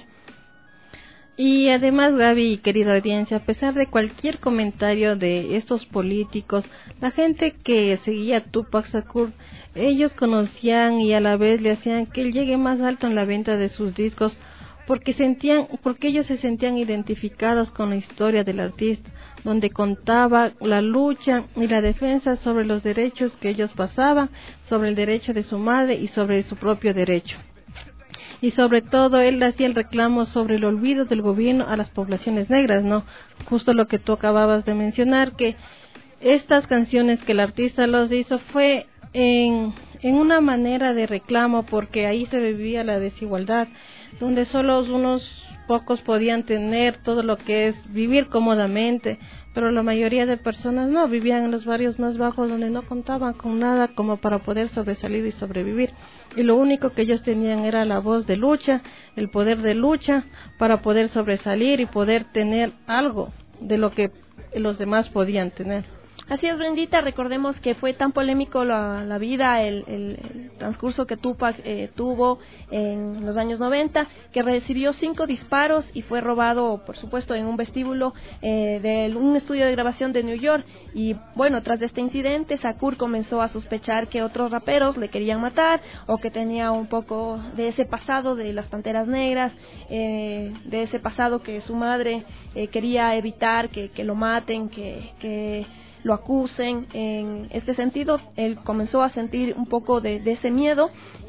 Y además, Gaby, querida audiencia, a pesar de cualquier comentario de estos políticos, la gente que seguía a Tupac Shakur, ellos conocían y a la vez le hacían que él llegue más alto en la venta de sus discos, porque sentían, porque ellos se sentían identificados con la historia del artista, donde contaba la lucha y la defensa sobre los derechos que ellos pasaban, sobre el derecho de su madre y sobre su propio derecho. Y sobre todo él hacía el reclamo sobre el olvido del gobierno a las poblaciones negras, ¿no? Justo lo que tú acababas de mencionar, que estas canciones que el artista los hizo fue en, en una manera de reclamo, porque ahí se vivía la desigualdad, donde solo unos pocos podían tener todo lo que es vivir cómodamente, pero la mayoría de personas no, vivían en los barrios más bajos donde no contaban con nada como para poder sobresalir y sobrevivir, y lo único que ellos tenían era la voz de lucha, el poder de lucha para poder sobresalir y poder tener algo de lo que los demás podían tener. Así es, Brendita, recordemos que fue tan polémico la, la vida, el, el, el transcurso que Tupac eh, tuvo en los años noventa, que recibió cinco disparos y fue robado, por supuesto, en un vestíbulo eh, de un estudio de grabación de New York. Y bueno, tras este incidente, Shakur comenzó a sospechar que otros raperos le querían matar, o que tenía un poco de ese pasado de las Panteras Negras, eh, de ese pasado que su madre eh, quería evitar que, que lo maten, que... que lo acusen. En este sentido, él comenzó a sentir un poco de, de ese miedo y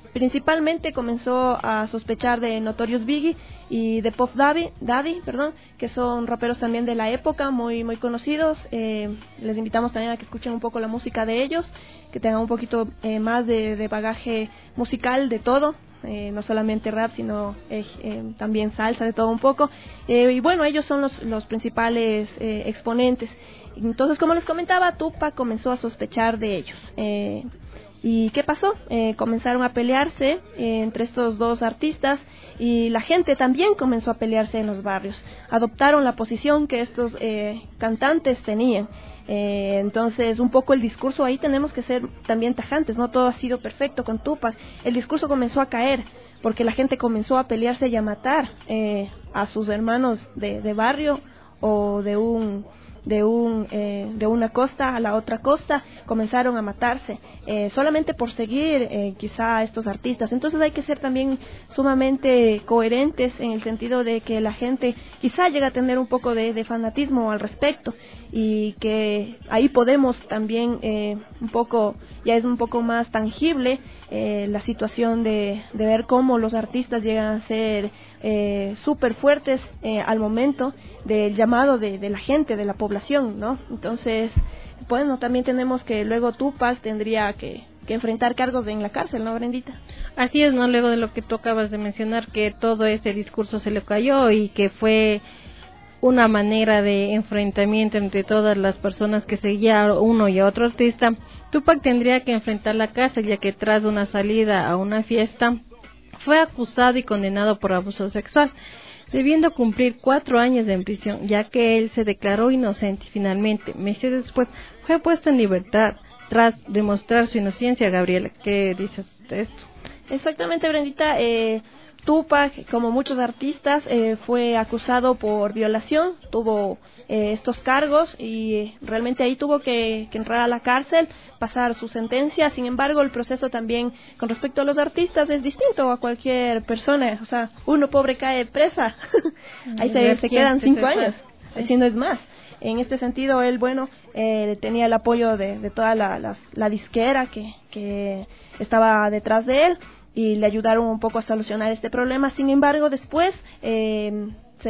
principalmente comenzó a sospechar de Notorious Biggie y de Puff Daddy, Daddy perdón, que son raperos también de la época, muy muy conocidos. Eh, les invitamos también a que escuchen un poco la música de ellos, que tengan un poquito eh, más de, de bagaje musical de todo. Eh, no solamente rap, sino eh, eh, también salsa, de todo un poco. Eh, y bueno, ellos son los, los principales eh, exponentes. Entonces, como les comentaba, Tupac comenzó a sospechar de ellos. Eh, ¿Y qué pasó? Eh, comenzaron a pelearse eh, entre estos dos artistas y la gente también comenzó a pelearse en los barrios. Adoptaron la posición que estos eh, cantantes tenían. Eh, entonces, un poco el discurso, ahí tenemos que ser también tajantes, no todo ha sido perfecto con Tupac. El discurso comenzó a caer porque la gente comenzó a pelearse y a matar eh, a sus hermanos de, de barrio o de un de un eh, de una costa a la otra costa. Comenzaron a matarse eh, solamente por seguir eh, quizá a estos artistas. Entonces hay que ser también sumamente coherentes en el sentido de que la gente quizá llega a tener un poco de, de fanatismo al respecto, y que ahí podemos también eh, un poco, ya es un poco más tangible eh, la situación de, de ver cómo los artistas llegan a ser eh, súper fuertes eh, al momento del llamado de, de la gente, de la población, ¿no? Entonces, bueno, también tenemos que luego Tupac tendría que, que enfrentar cargos en la cárcel, ¿no, Brendita? Así es, ¿no? Luego de lo que tú acabas de mencionar, que todo ese discurso se le cayó y que fue una manera de enfrentamiento entre todas las personas que seguían uno y a otro artista, Tupac tendría que enfrentar la cárcel, ya que tras una salida a una fiesta fue acusado y condenado por abuso sexual, debiendo cumplir cuatro años en prisión, ya que él se declaró inocente y finalmente, meses después, fue puesto en libertad tras demostrar su inocencia. Gabriela, ¿qué dices de esto? Exactamente, Brendita. Eh, Tupac, como muchos artistas, eh, fue acusado por violación, tuvo eh, estos cargos y realmente ahí tuvo que, que entrar a la cárcel, pasar su sentencia. Sin embargo, el proceso también con respecto a los artistas es distinto a cualquier persona. O sea, uno pobre cae presa, ahí se, se quedan cinco años, sí. Si no es más. En este sentido, él, bueno, eh, tenía el apoyo de, de toda la, la, la disquera que, que estaba detrás de él, y le ayudaron un poco a solucionar este problema. Sin embargo, después eh,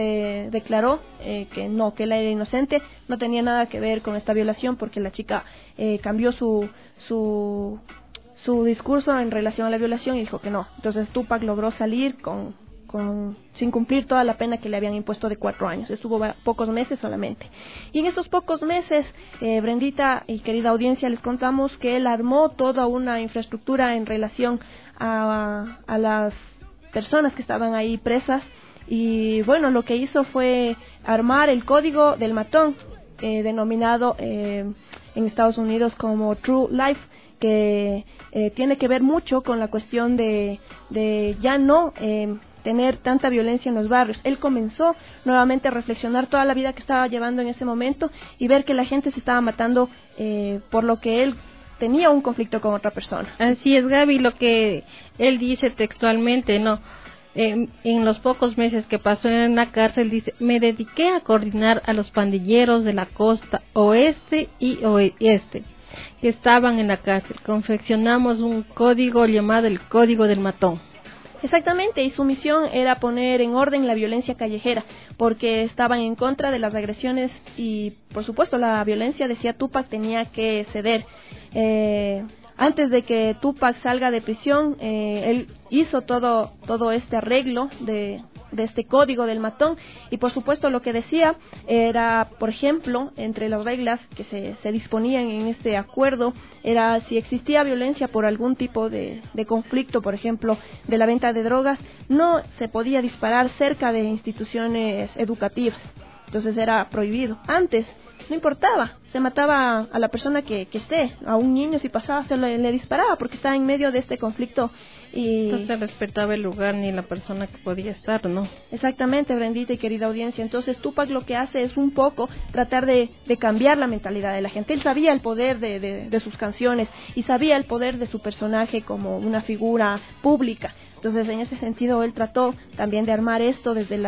se declaró eh, que no, que él era inocente, no tenía nada que ver con esta violación, porque la chica eh, cambió su, su, su discurso en relación a la violación y dijo que no. Entonces Tupac logró salir con, con, sin cumplir toda la pena que le habían impuesto de cuatro años. Estuvo pocos meses solamente. Y en esos pocos meses, eh, Brendita y querida audiencia, les contamos que él armó toda una infraestructura en relación A, a las personas que estaban ahí presas, y bueno, lo que hizo fue armar el código del matón, eh, denominado eh, en Estados Unidos como True Life, que eh, tiene que ver mucho con la cuestión de, de ya no eh, tener tanta violencia en los barrios. Él comenzó nuevamente a reflexionar toda la vida que estaba llevando en ese momento y ver que la gente se estaba matando eh, por lo que él tenía un conflicto con otra persona. Así es, Gaby, lo que él dice textualmente, no, eh, en los pocos meses que pasó en la cárcel, dice, me dediqué a coordinar a los pandilleros de la costa oeste y oeste que estaban en la cárcel. Confeccionamos un código llamado el Código del Matón. Exactamente, y su misión era poner en orden la violencia callejera, porque estaban en contra de las agresiones y, por supuesto, la violencia, decía Tupac, tenía que ceder. Eh, antes de que Tupac salga de prisión, eh, él hizo todo todo este arreglo de, de este código del matón, y por supuesto lo que decía era, por ejemplo, entre las reglas que se, se disponían en este acuerdo, era si existía violencia por algún tipo de, de conflicto, por ejemplo, de la venta de drogas, no se podía disparar cerca de instituciones educativas. Entonces era prohibido. Antes no importaba, se mataba a la persona que, que esté, a un niño si pasaba se le, le disparaba porque estaba en medio de este conflicto y no se respetaba el lugar ni la persona que podía estar, ¿no? Exactamente, Brendita y querida audiencia. Entonces Tupac lo que hace es un poco tratar de, de cambiar la mentalidad de la gente. Él sabía el poder de, de, de sus canciones y sabía el poder de su personaje como una figura pública. Entonces, en ese sentido, él trató también de armar esto desde las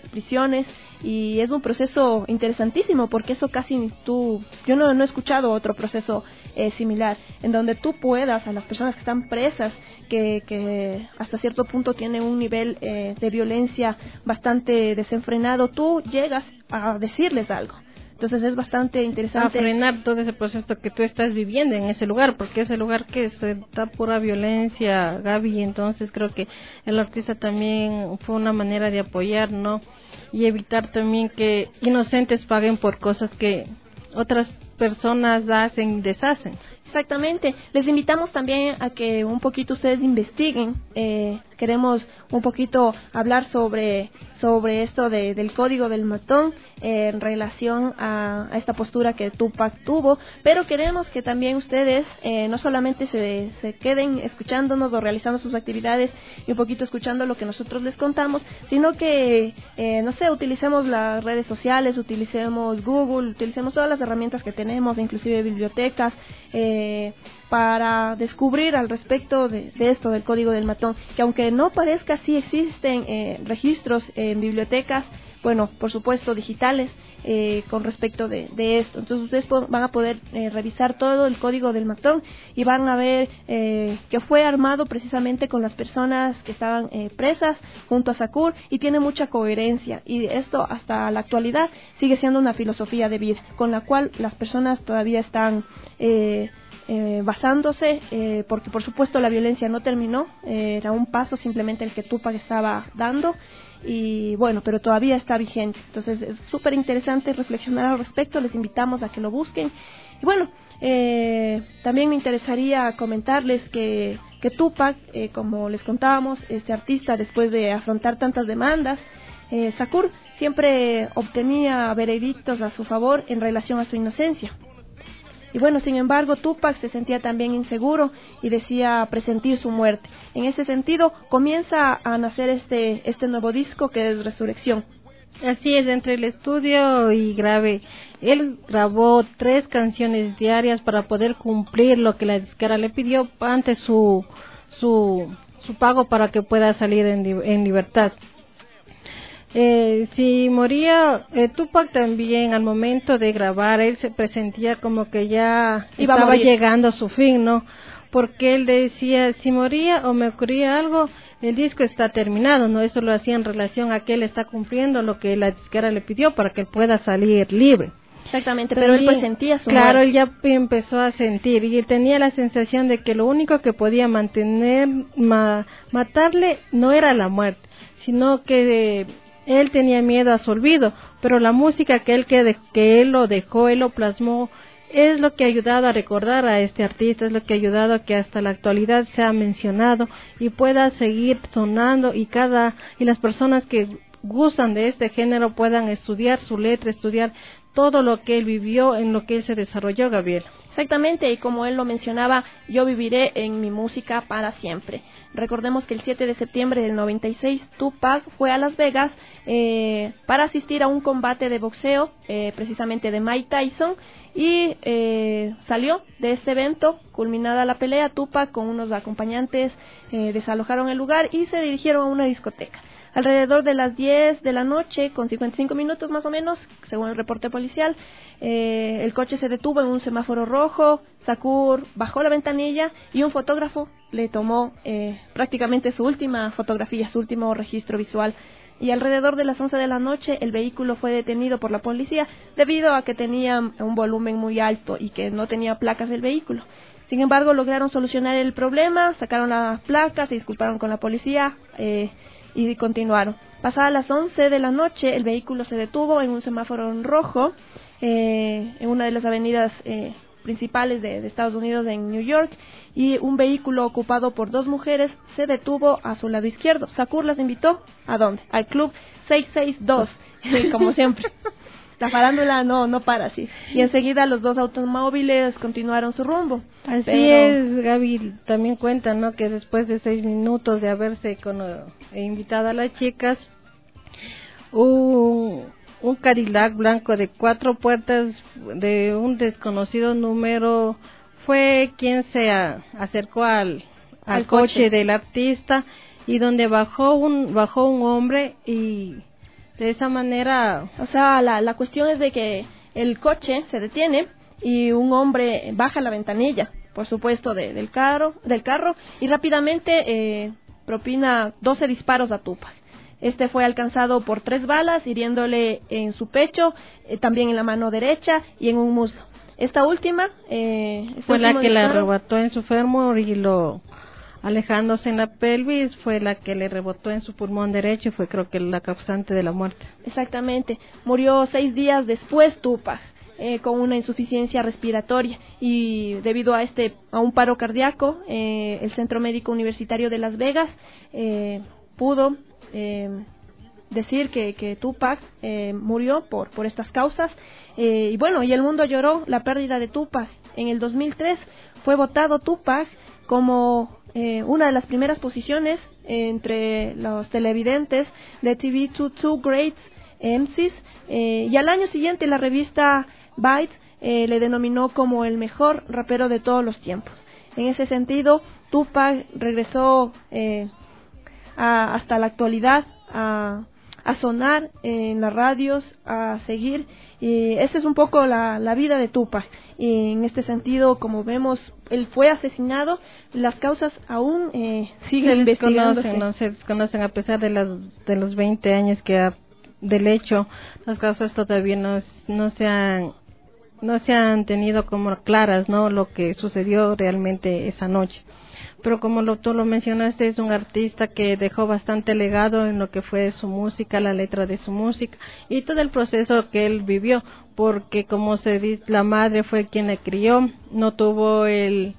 prisiones, y es un proceso interesantísimo porque eso casi tú, yo no, no he escuchado otro proceso eh, similar, en donde tú puedas a las personas que están presas, que, que hasta cierto punto tienen un nivel eh, de violencia bastante desenfrenado, tú llegas a decirles algo. Entonces es bastante interesante. A frenar todo ese proceso que tú estás viviendo en ese lugar, porque ese lugar que se da pura violencia, Gaby. Entonces creo que el artista también fue una manera de apoyar, ¿no? Y evitar también que inocentes paguen por cosas que otras personas hacen y deshacen. Exactamente. Les invitamos también a que un poquito ustedes investiguen. Eh, queremos un poquito hablar sobre sobre esto de, del código del matón eh, en relación a, a esta postura que Tupac tuvo, pero queremos que también ustedes eh, no solamente se, se queden escuchándonos o realizando sus actividades y un poquito escuchando lo que nosotros les contamos, sino que, eh, no sé, utilicemos las redes sociales, utilicemos Google, utilicemos todas las herramientas que tenemos, inclusive bibliotecas, eh, para descubrir al respecto de, de esto del código del matón, que aunque no parezca, sí existen eh, registros en bibliotecas, bueno, por supuesto digitales, eh, con respecto de, de esto. Entonces ustedes van a poder eh, revisar todo el código del matón y van a ver eh, que fue armado precisamente con las personas que estaban eh, presas junto a Sakur, y tiene mucha coherencia, y esto hasta la actualidad sigue siendo una filosofía de vida con la cual las personas todavía están eh, Eh, basándose, eh, porque por supuesto la violencia no terminó, eh, era un paso simplemente el que Tupac estaba dando, y bueno, pero todavía está vigente. Entonces es súper interesante reflexionar al respecto, les invitamos a que lo busquen. Y bueno, eh, también me interesaría comentarles que, que Tupac, eh, como les contábamos, este artista, después de afrontar tantas demandas, eh, Sakur siempre obtenía veredictos a su favor en relación a su inocencia. Y bueno, sin embargo, Tupac se sentía también inseguro y decía presentir su muerte. En ese sentido, comienza a nacer este, este nuevo disco que es Resurrección. Así es, entre el estudio y grave, él grabó tres canciones diarias para poder cumplir lo que la disquera le pidió ante su, su, su pago para que pueda salir en, en libertad. Eh, si moría, eh, Tupac también al momento de grabar, él se presentía como que ya Iba estaba llegando a su fin, ¿no? Porque él decía, si moría o me ocurría algo, el disco está terminado, ¿no? Eso lo hacía en relación a que él está cumpliendo lo que la disquera le pidió para que él pueda salir libre. Exactamente, pero también, él presentía su Claro, muerte. Él ya empezó a sentir y tenía la sensación de que lo único que podía mantener, ma, matarle no era la muerte, sino que de, él tenía miedo a su olvido, pero la música que él, que, de, que él lo dejó, él lo plasmó, es lo que ha ayudado a recordar a este artista, es lo que ha ayudado a que hasta la actualidad sea mencionado y pueda seguir sonando, y cada y las personas que gustan de este género puedan estudiar su letra, estudiar todo lo que él vivió, en lo que él se desarrolló, Gabriel. Exactamente, y como él lo mencionaba, yo viviré en mi música para siempre. Recordemos que el siete de septiembre del noventa y seis, Tupac fue a Las Vegas eh, para asistir a un combate de boxeo, eh, precisamente de Mike Tyson, y eh, salió de este evento. Culminada la pelea, Tupac con unos acompañantes eh, desalojaron el lugar y se dirigieron a una discoteca. Alrededor de las diez de la noche, con cincuenta y cinco minutos más o menos, según el reporte policial, eh, el coche se detuvo en un semáforo rojo. Sakur bajó la ventanilla y un fotógrafo le tomó eh, prácticamente su última fotografía, su último registro visual. Y alrededor de las once de la noche el vehículo fue detenido por la policía debido a que tenía un volumen muy alto y que no tenía placas del vehículo. Sin embargo, lograron solucionar el problema, sacaron las placas, se disculparon con la policía eh, y continuaron. Pasadas las once de la noche, el vehículo se detuvo en un semáforo en rojo, eh, en una de las avenidas eh, principales de, de Estados Unidos, en New York, y un vehículo ocupado por dos mujeres se detuvo a su lado izquierdo. Sakur las invitó, ¿a dónde? Al club seiscientos sesenta y dos, como siempre. La farándula no no para así. Y enseguida los dos automóviles continuaron su rumbo. Así Pero... es, Gaby, también cuenta, ¿no?, que después de seis minutos de haberse con, uh, invitado a las chicas, un, un Cadillac blanco de cuatro puertas de un desconocido número fue quien se a, acercó al, al, al coche, coche del artista, y donde bajó un bajó un hombre y de esa manera... O sea, la, la cuestión es de que el coche se detiene y un hombre baja la ventanilla, por supuesto, de, del carro, del carro y rápidamente eh, propina doce disparos a Tupac. Este fue alcanzado por tres balas, hiriéndole en su pecho, eh, también en la mano derecha y en un muslo. Esta última eh, este fue la que disparo, la arrebató en su fémur y lo alejándose en la pelvis, fue la que le rebotó en su pulmón derecho y fue creo que la causante de la muerte. Exactamente. Murió seis días después Tupac. Eh, con una insuficiencia respiratoria y debido a este a un paro cardíaco, eh, el Centro Médico Universitario de Las Vegas eh, pudo eh, decir que, que Tupac eh, murió por por estas causas eh, y bueno, y el mundo lloró la pérdida de Tupac. En el dos mil tres fue votado Tupac como eh, una de las primeras posiciones entre los televidentes de T V veintidos Great M Cs eh, y al año siguiente la revista Bytes eh, le denominó como el mejor rapero de todos los tiempos. En ese sentido, Tupac regresó eh, a, hasta la actualidad a, a sonar en las radios, a seguir. Y esta es un poco la, la vida de Tupac. Y en este sentido, como vemos, él fue asesinado. Las causas aún eh, siguen investigándose. No se desconocen a pesar de, las, de los veinte años que ha, del hecho. Las causas todavía no, no se han no se han tenido como claras, ¿no? Lo que sucedió realmente esa noche. Pero como lo, tú lo mencionaste, es un artista que dejó bastante legado en lo que fue su música, la letra de su música y todo el proceso que él vivió, porque como se dice, la madre fue quien le crió, no tuvo el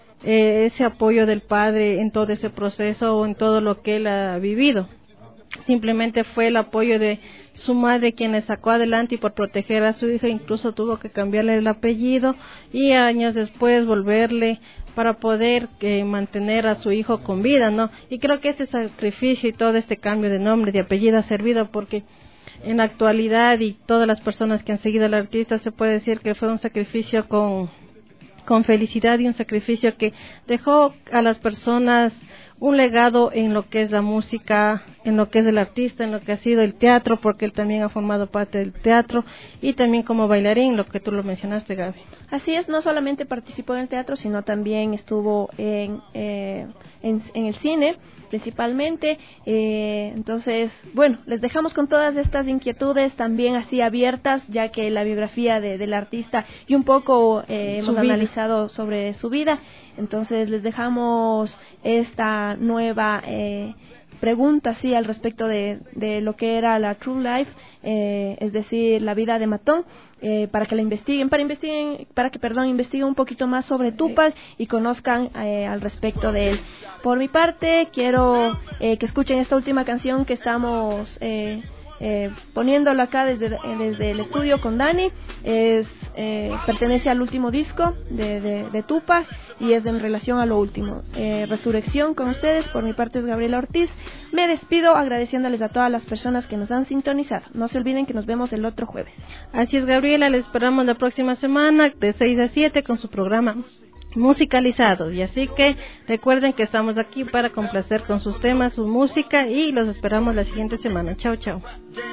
eh, ese apoyo del padre en todo ese proceso o en todo lo que él ha vivido. Simplemente fue el apoyo de su madre quien le sacó adelante y por proteger a su hija incluso tuvo que cambiarle el apellido y años después volverle para poder eh, mantener a su hijo con vida, ¿no? Y creo que ese sacrificio y todo este cambio de nombre, de apellido ha servido porque en la actualidad y todas las personas que han seguido al artista se puede decir que fue un sacrificio con, con felicidad y un sacrificio que dejó a las personas un legado en lo que es la música, en lo que es el artista, en lo que ha sido el teatro, porque él también ha formado parte del teatro y también como bailarín, lo que tú lo mencionaste, Gaby. Así es, no solamente participó en el teatro, sino también estuvo en, eh, en, en el cine, principalmente. Eh, entonces, bueno, les dejamos con todas estas inquietudes también así abiertas, ya que la biografía de, del artista y un poco eh, hemos vida. analizado sobre su vida. Entonces, les dejamos esta nueva eh, pregunta, sí, al respecto de, de lo que era la True Life, eh, es decir, la vida de Matón. Eh, para que la investiguen, para investiguen, para que perdón, investiguen un poquito más sobre Tupac y conozcan eh, al respecto de él. Por mi parte, quiero eh, que escuchen esta última canción que estamos eh, eh, poniéndolo acá desde, desde el estudio con Dani. Es eh, pertenece al último disco de, de, de Tupac y es en relación a lo último. Eh, Resurrección con ustedes. Por mi parte es Gabriela Ortiz. Me despido agradeciéndoles a todas las personas que nos han sintonizado. No se olviden que nos vemos el otro jueves. Así es, Gabriela, les esperamos la próxima semana de seis a siete con su programa Musicalizado. Y así que recuerden que estamos aquí para complacer con sus temas, su música y los esperamos la siguiente semana. Chao, chao.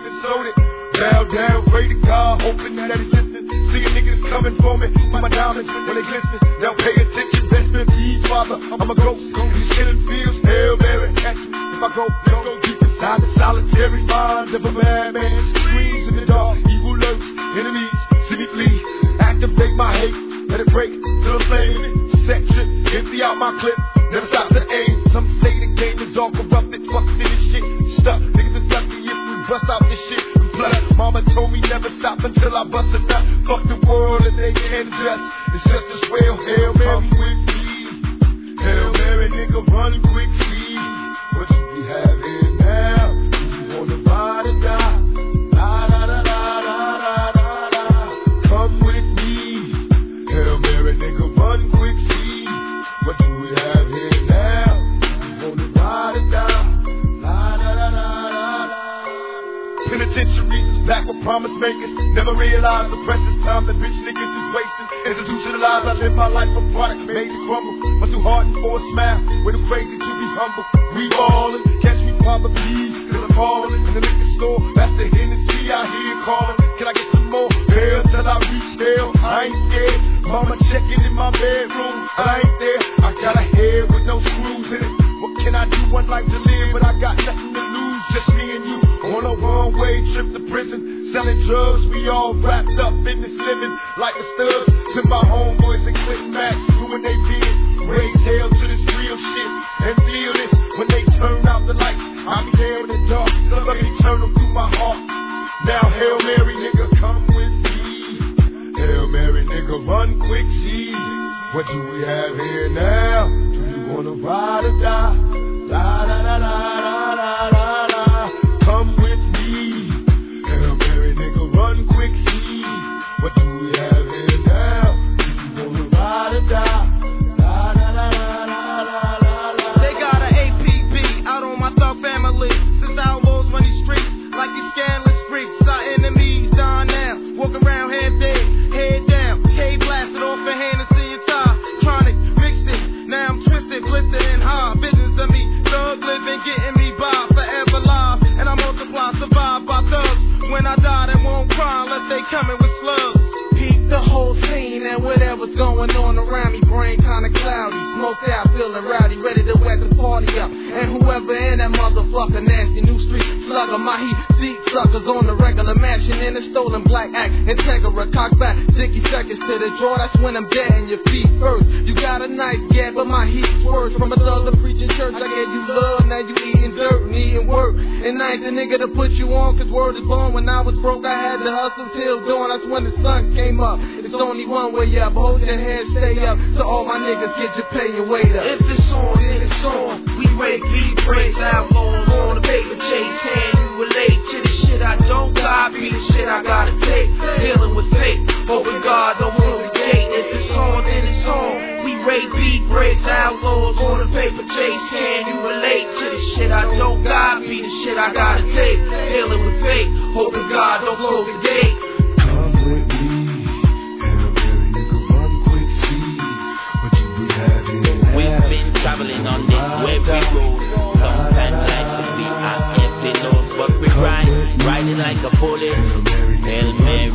Bow down, pray to God, hoping that he's listening. See a nigga that's coming for me, my diamonds when they glisten. Now pay attention, best man, please, father. I'm a ghost, these killing fields, Hail Mary, catch me. If I go, let's go deep inside the solitary mind of a madman. Screams in the dark, evil lurks, enemies, see me flee. Activate my hate, let it break till I'm slaying it. Set trip, empty out my clip, never stop to aim. Some say the game is all corrupted, fuck this shit. Stuck, niggas is lucky if we bust out this shit. Plus, mama told me never stop until I bust a nut. Fuck the world and they can't adjust. It's just a swell, Hail Mary, quick feed. Hail Mary, nigga, run quick feed. What you be having now? You wanna ride or die? La la la la la la la la. Come with me. Hail Mary, nigga, run quick feed. What do we have here now? You wanna ride or die? La la la la la la. Penitentiaries back with promise makers. Never realized the precious time that bitch niggas is wasting. Institutionalized, I live my life a product made to crumble. But too hard for a smile, way too crazy to be humble. We ballin', catch me probably, cause I'm calling. In the liquor store, that's the Hennessy I hear calling. Can I get some more? Hell till I reach hell, I ain't scared. Mama checking in my bedroom, I ain't there. I got a head with no screws in it. What can I do? One life to live, but I got nothing to lose. Just me and you on a one-way trip to prison. Selling drugs, we all wrapped up in this living like the studs. To my homeboys and Clinton Max doing they bid. Raise hell to this real shit and feel this. When they turn out the lights, I'll be there in the dark. Let me turn them through my heart. Now Hail Mary, nigga, come with me. Hail Mary, nigga, run quick, see. What do we have here now? Do you wanna ride or die? La la la la la la la la. Come with me. Hail Mary, nigga, run quick, see. What do we have here now? Do you wanna ride or die? La la la la la la la. They got an A P B out on my thug family. Since outlaws run these streets like these scandalous freaks. Our enemies dying now. Walk around half dead, head down. K blasted off a Hennessy and tie. Tronic mixed it. Now I'm twisted, blistered and high. Business of me, thug living, getting me by. Forever live, and I multiply, survive by thugs. When I die, they won't cry unless they coming with slugs. Peep the whole scene and whatever's going on around me. Brain kinda cloudy, smoked out, feeling rowdy, ready to wet the party up. And whoever in that motherfucker nasty new street slugger, my heat seek suckers on the regular mansion in a stolen black act. Integra, cock back, sixty seconds to the draw. That's when I'm dead in your feet first. You got a nice gap, but my heat's worse. From a thug to preaching church, I gave you love, now you eating dirt and eating work. And I ain't the nigga to put you on, cause word is born. When I was broke, I had to hustle till dawn. That's when the sun came up. It's only one way up. Hold your head, stay up. To all my niggas, get your pay and weight up. If it's on, then it's on. We break beat breaks, outlaws on the paper chase. Can you relate to the shit I don't copy? The shit I gotta take. Dealing with fate. Hoping God don't move the gate. If it's on, then it's on. We rate beat breaks, outlaws on the paper chase. Can you relate to the shit I don't copy? The shit I gotta take. Dealing with fate. Hoping God don't close the gate. Traveling on this weary road. Sometimes life could be an empty load, but we ride, riding like a bullet. Hail Mary,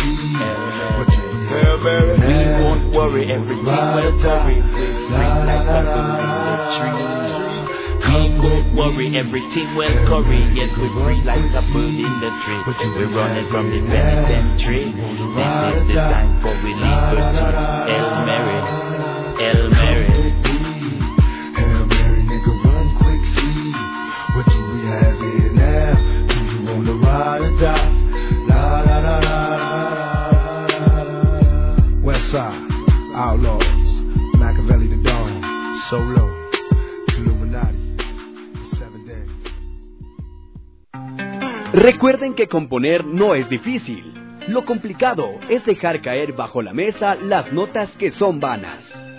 Hail Mary. We won't worry, everything will hurry. We spring like a bird in the tree. We won't worry, everything will curry. Yes, we free like a bird in the tree. We're running from the penitentiary. This is the time for we liberty. Hail Mary, Hail Mary. Westside, Outlaws, Machiavelli the Dawn, Solo, Illuminati, Seven Days. Recuerden que componer no es difícil. Lo complicado es dejar caer bajo la mesa las notas que son vanas.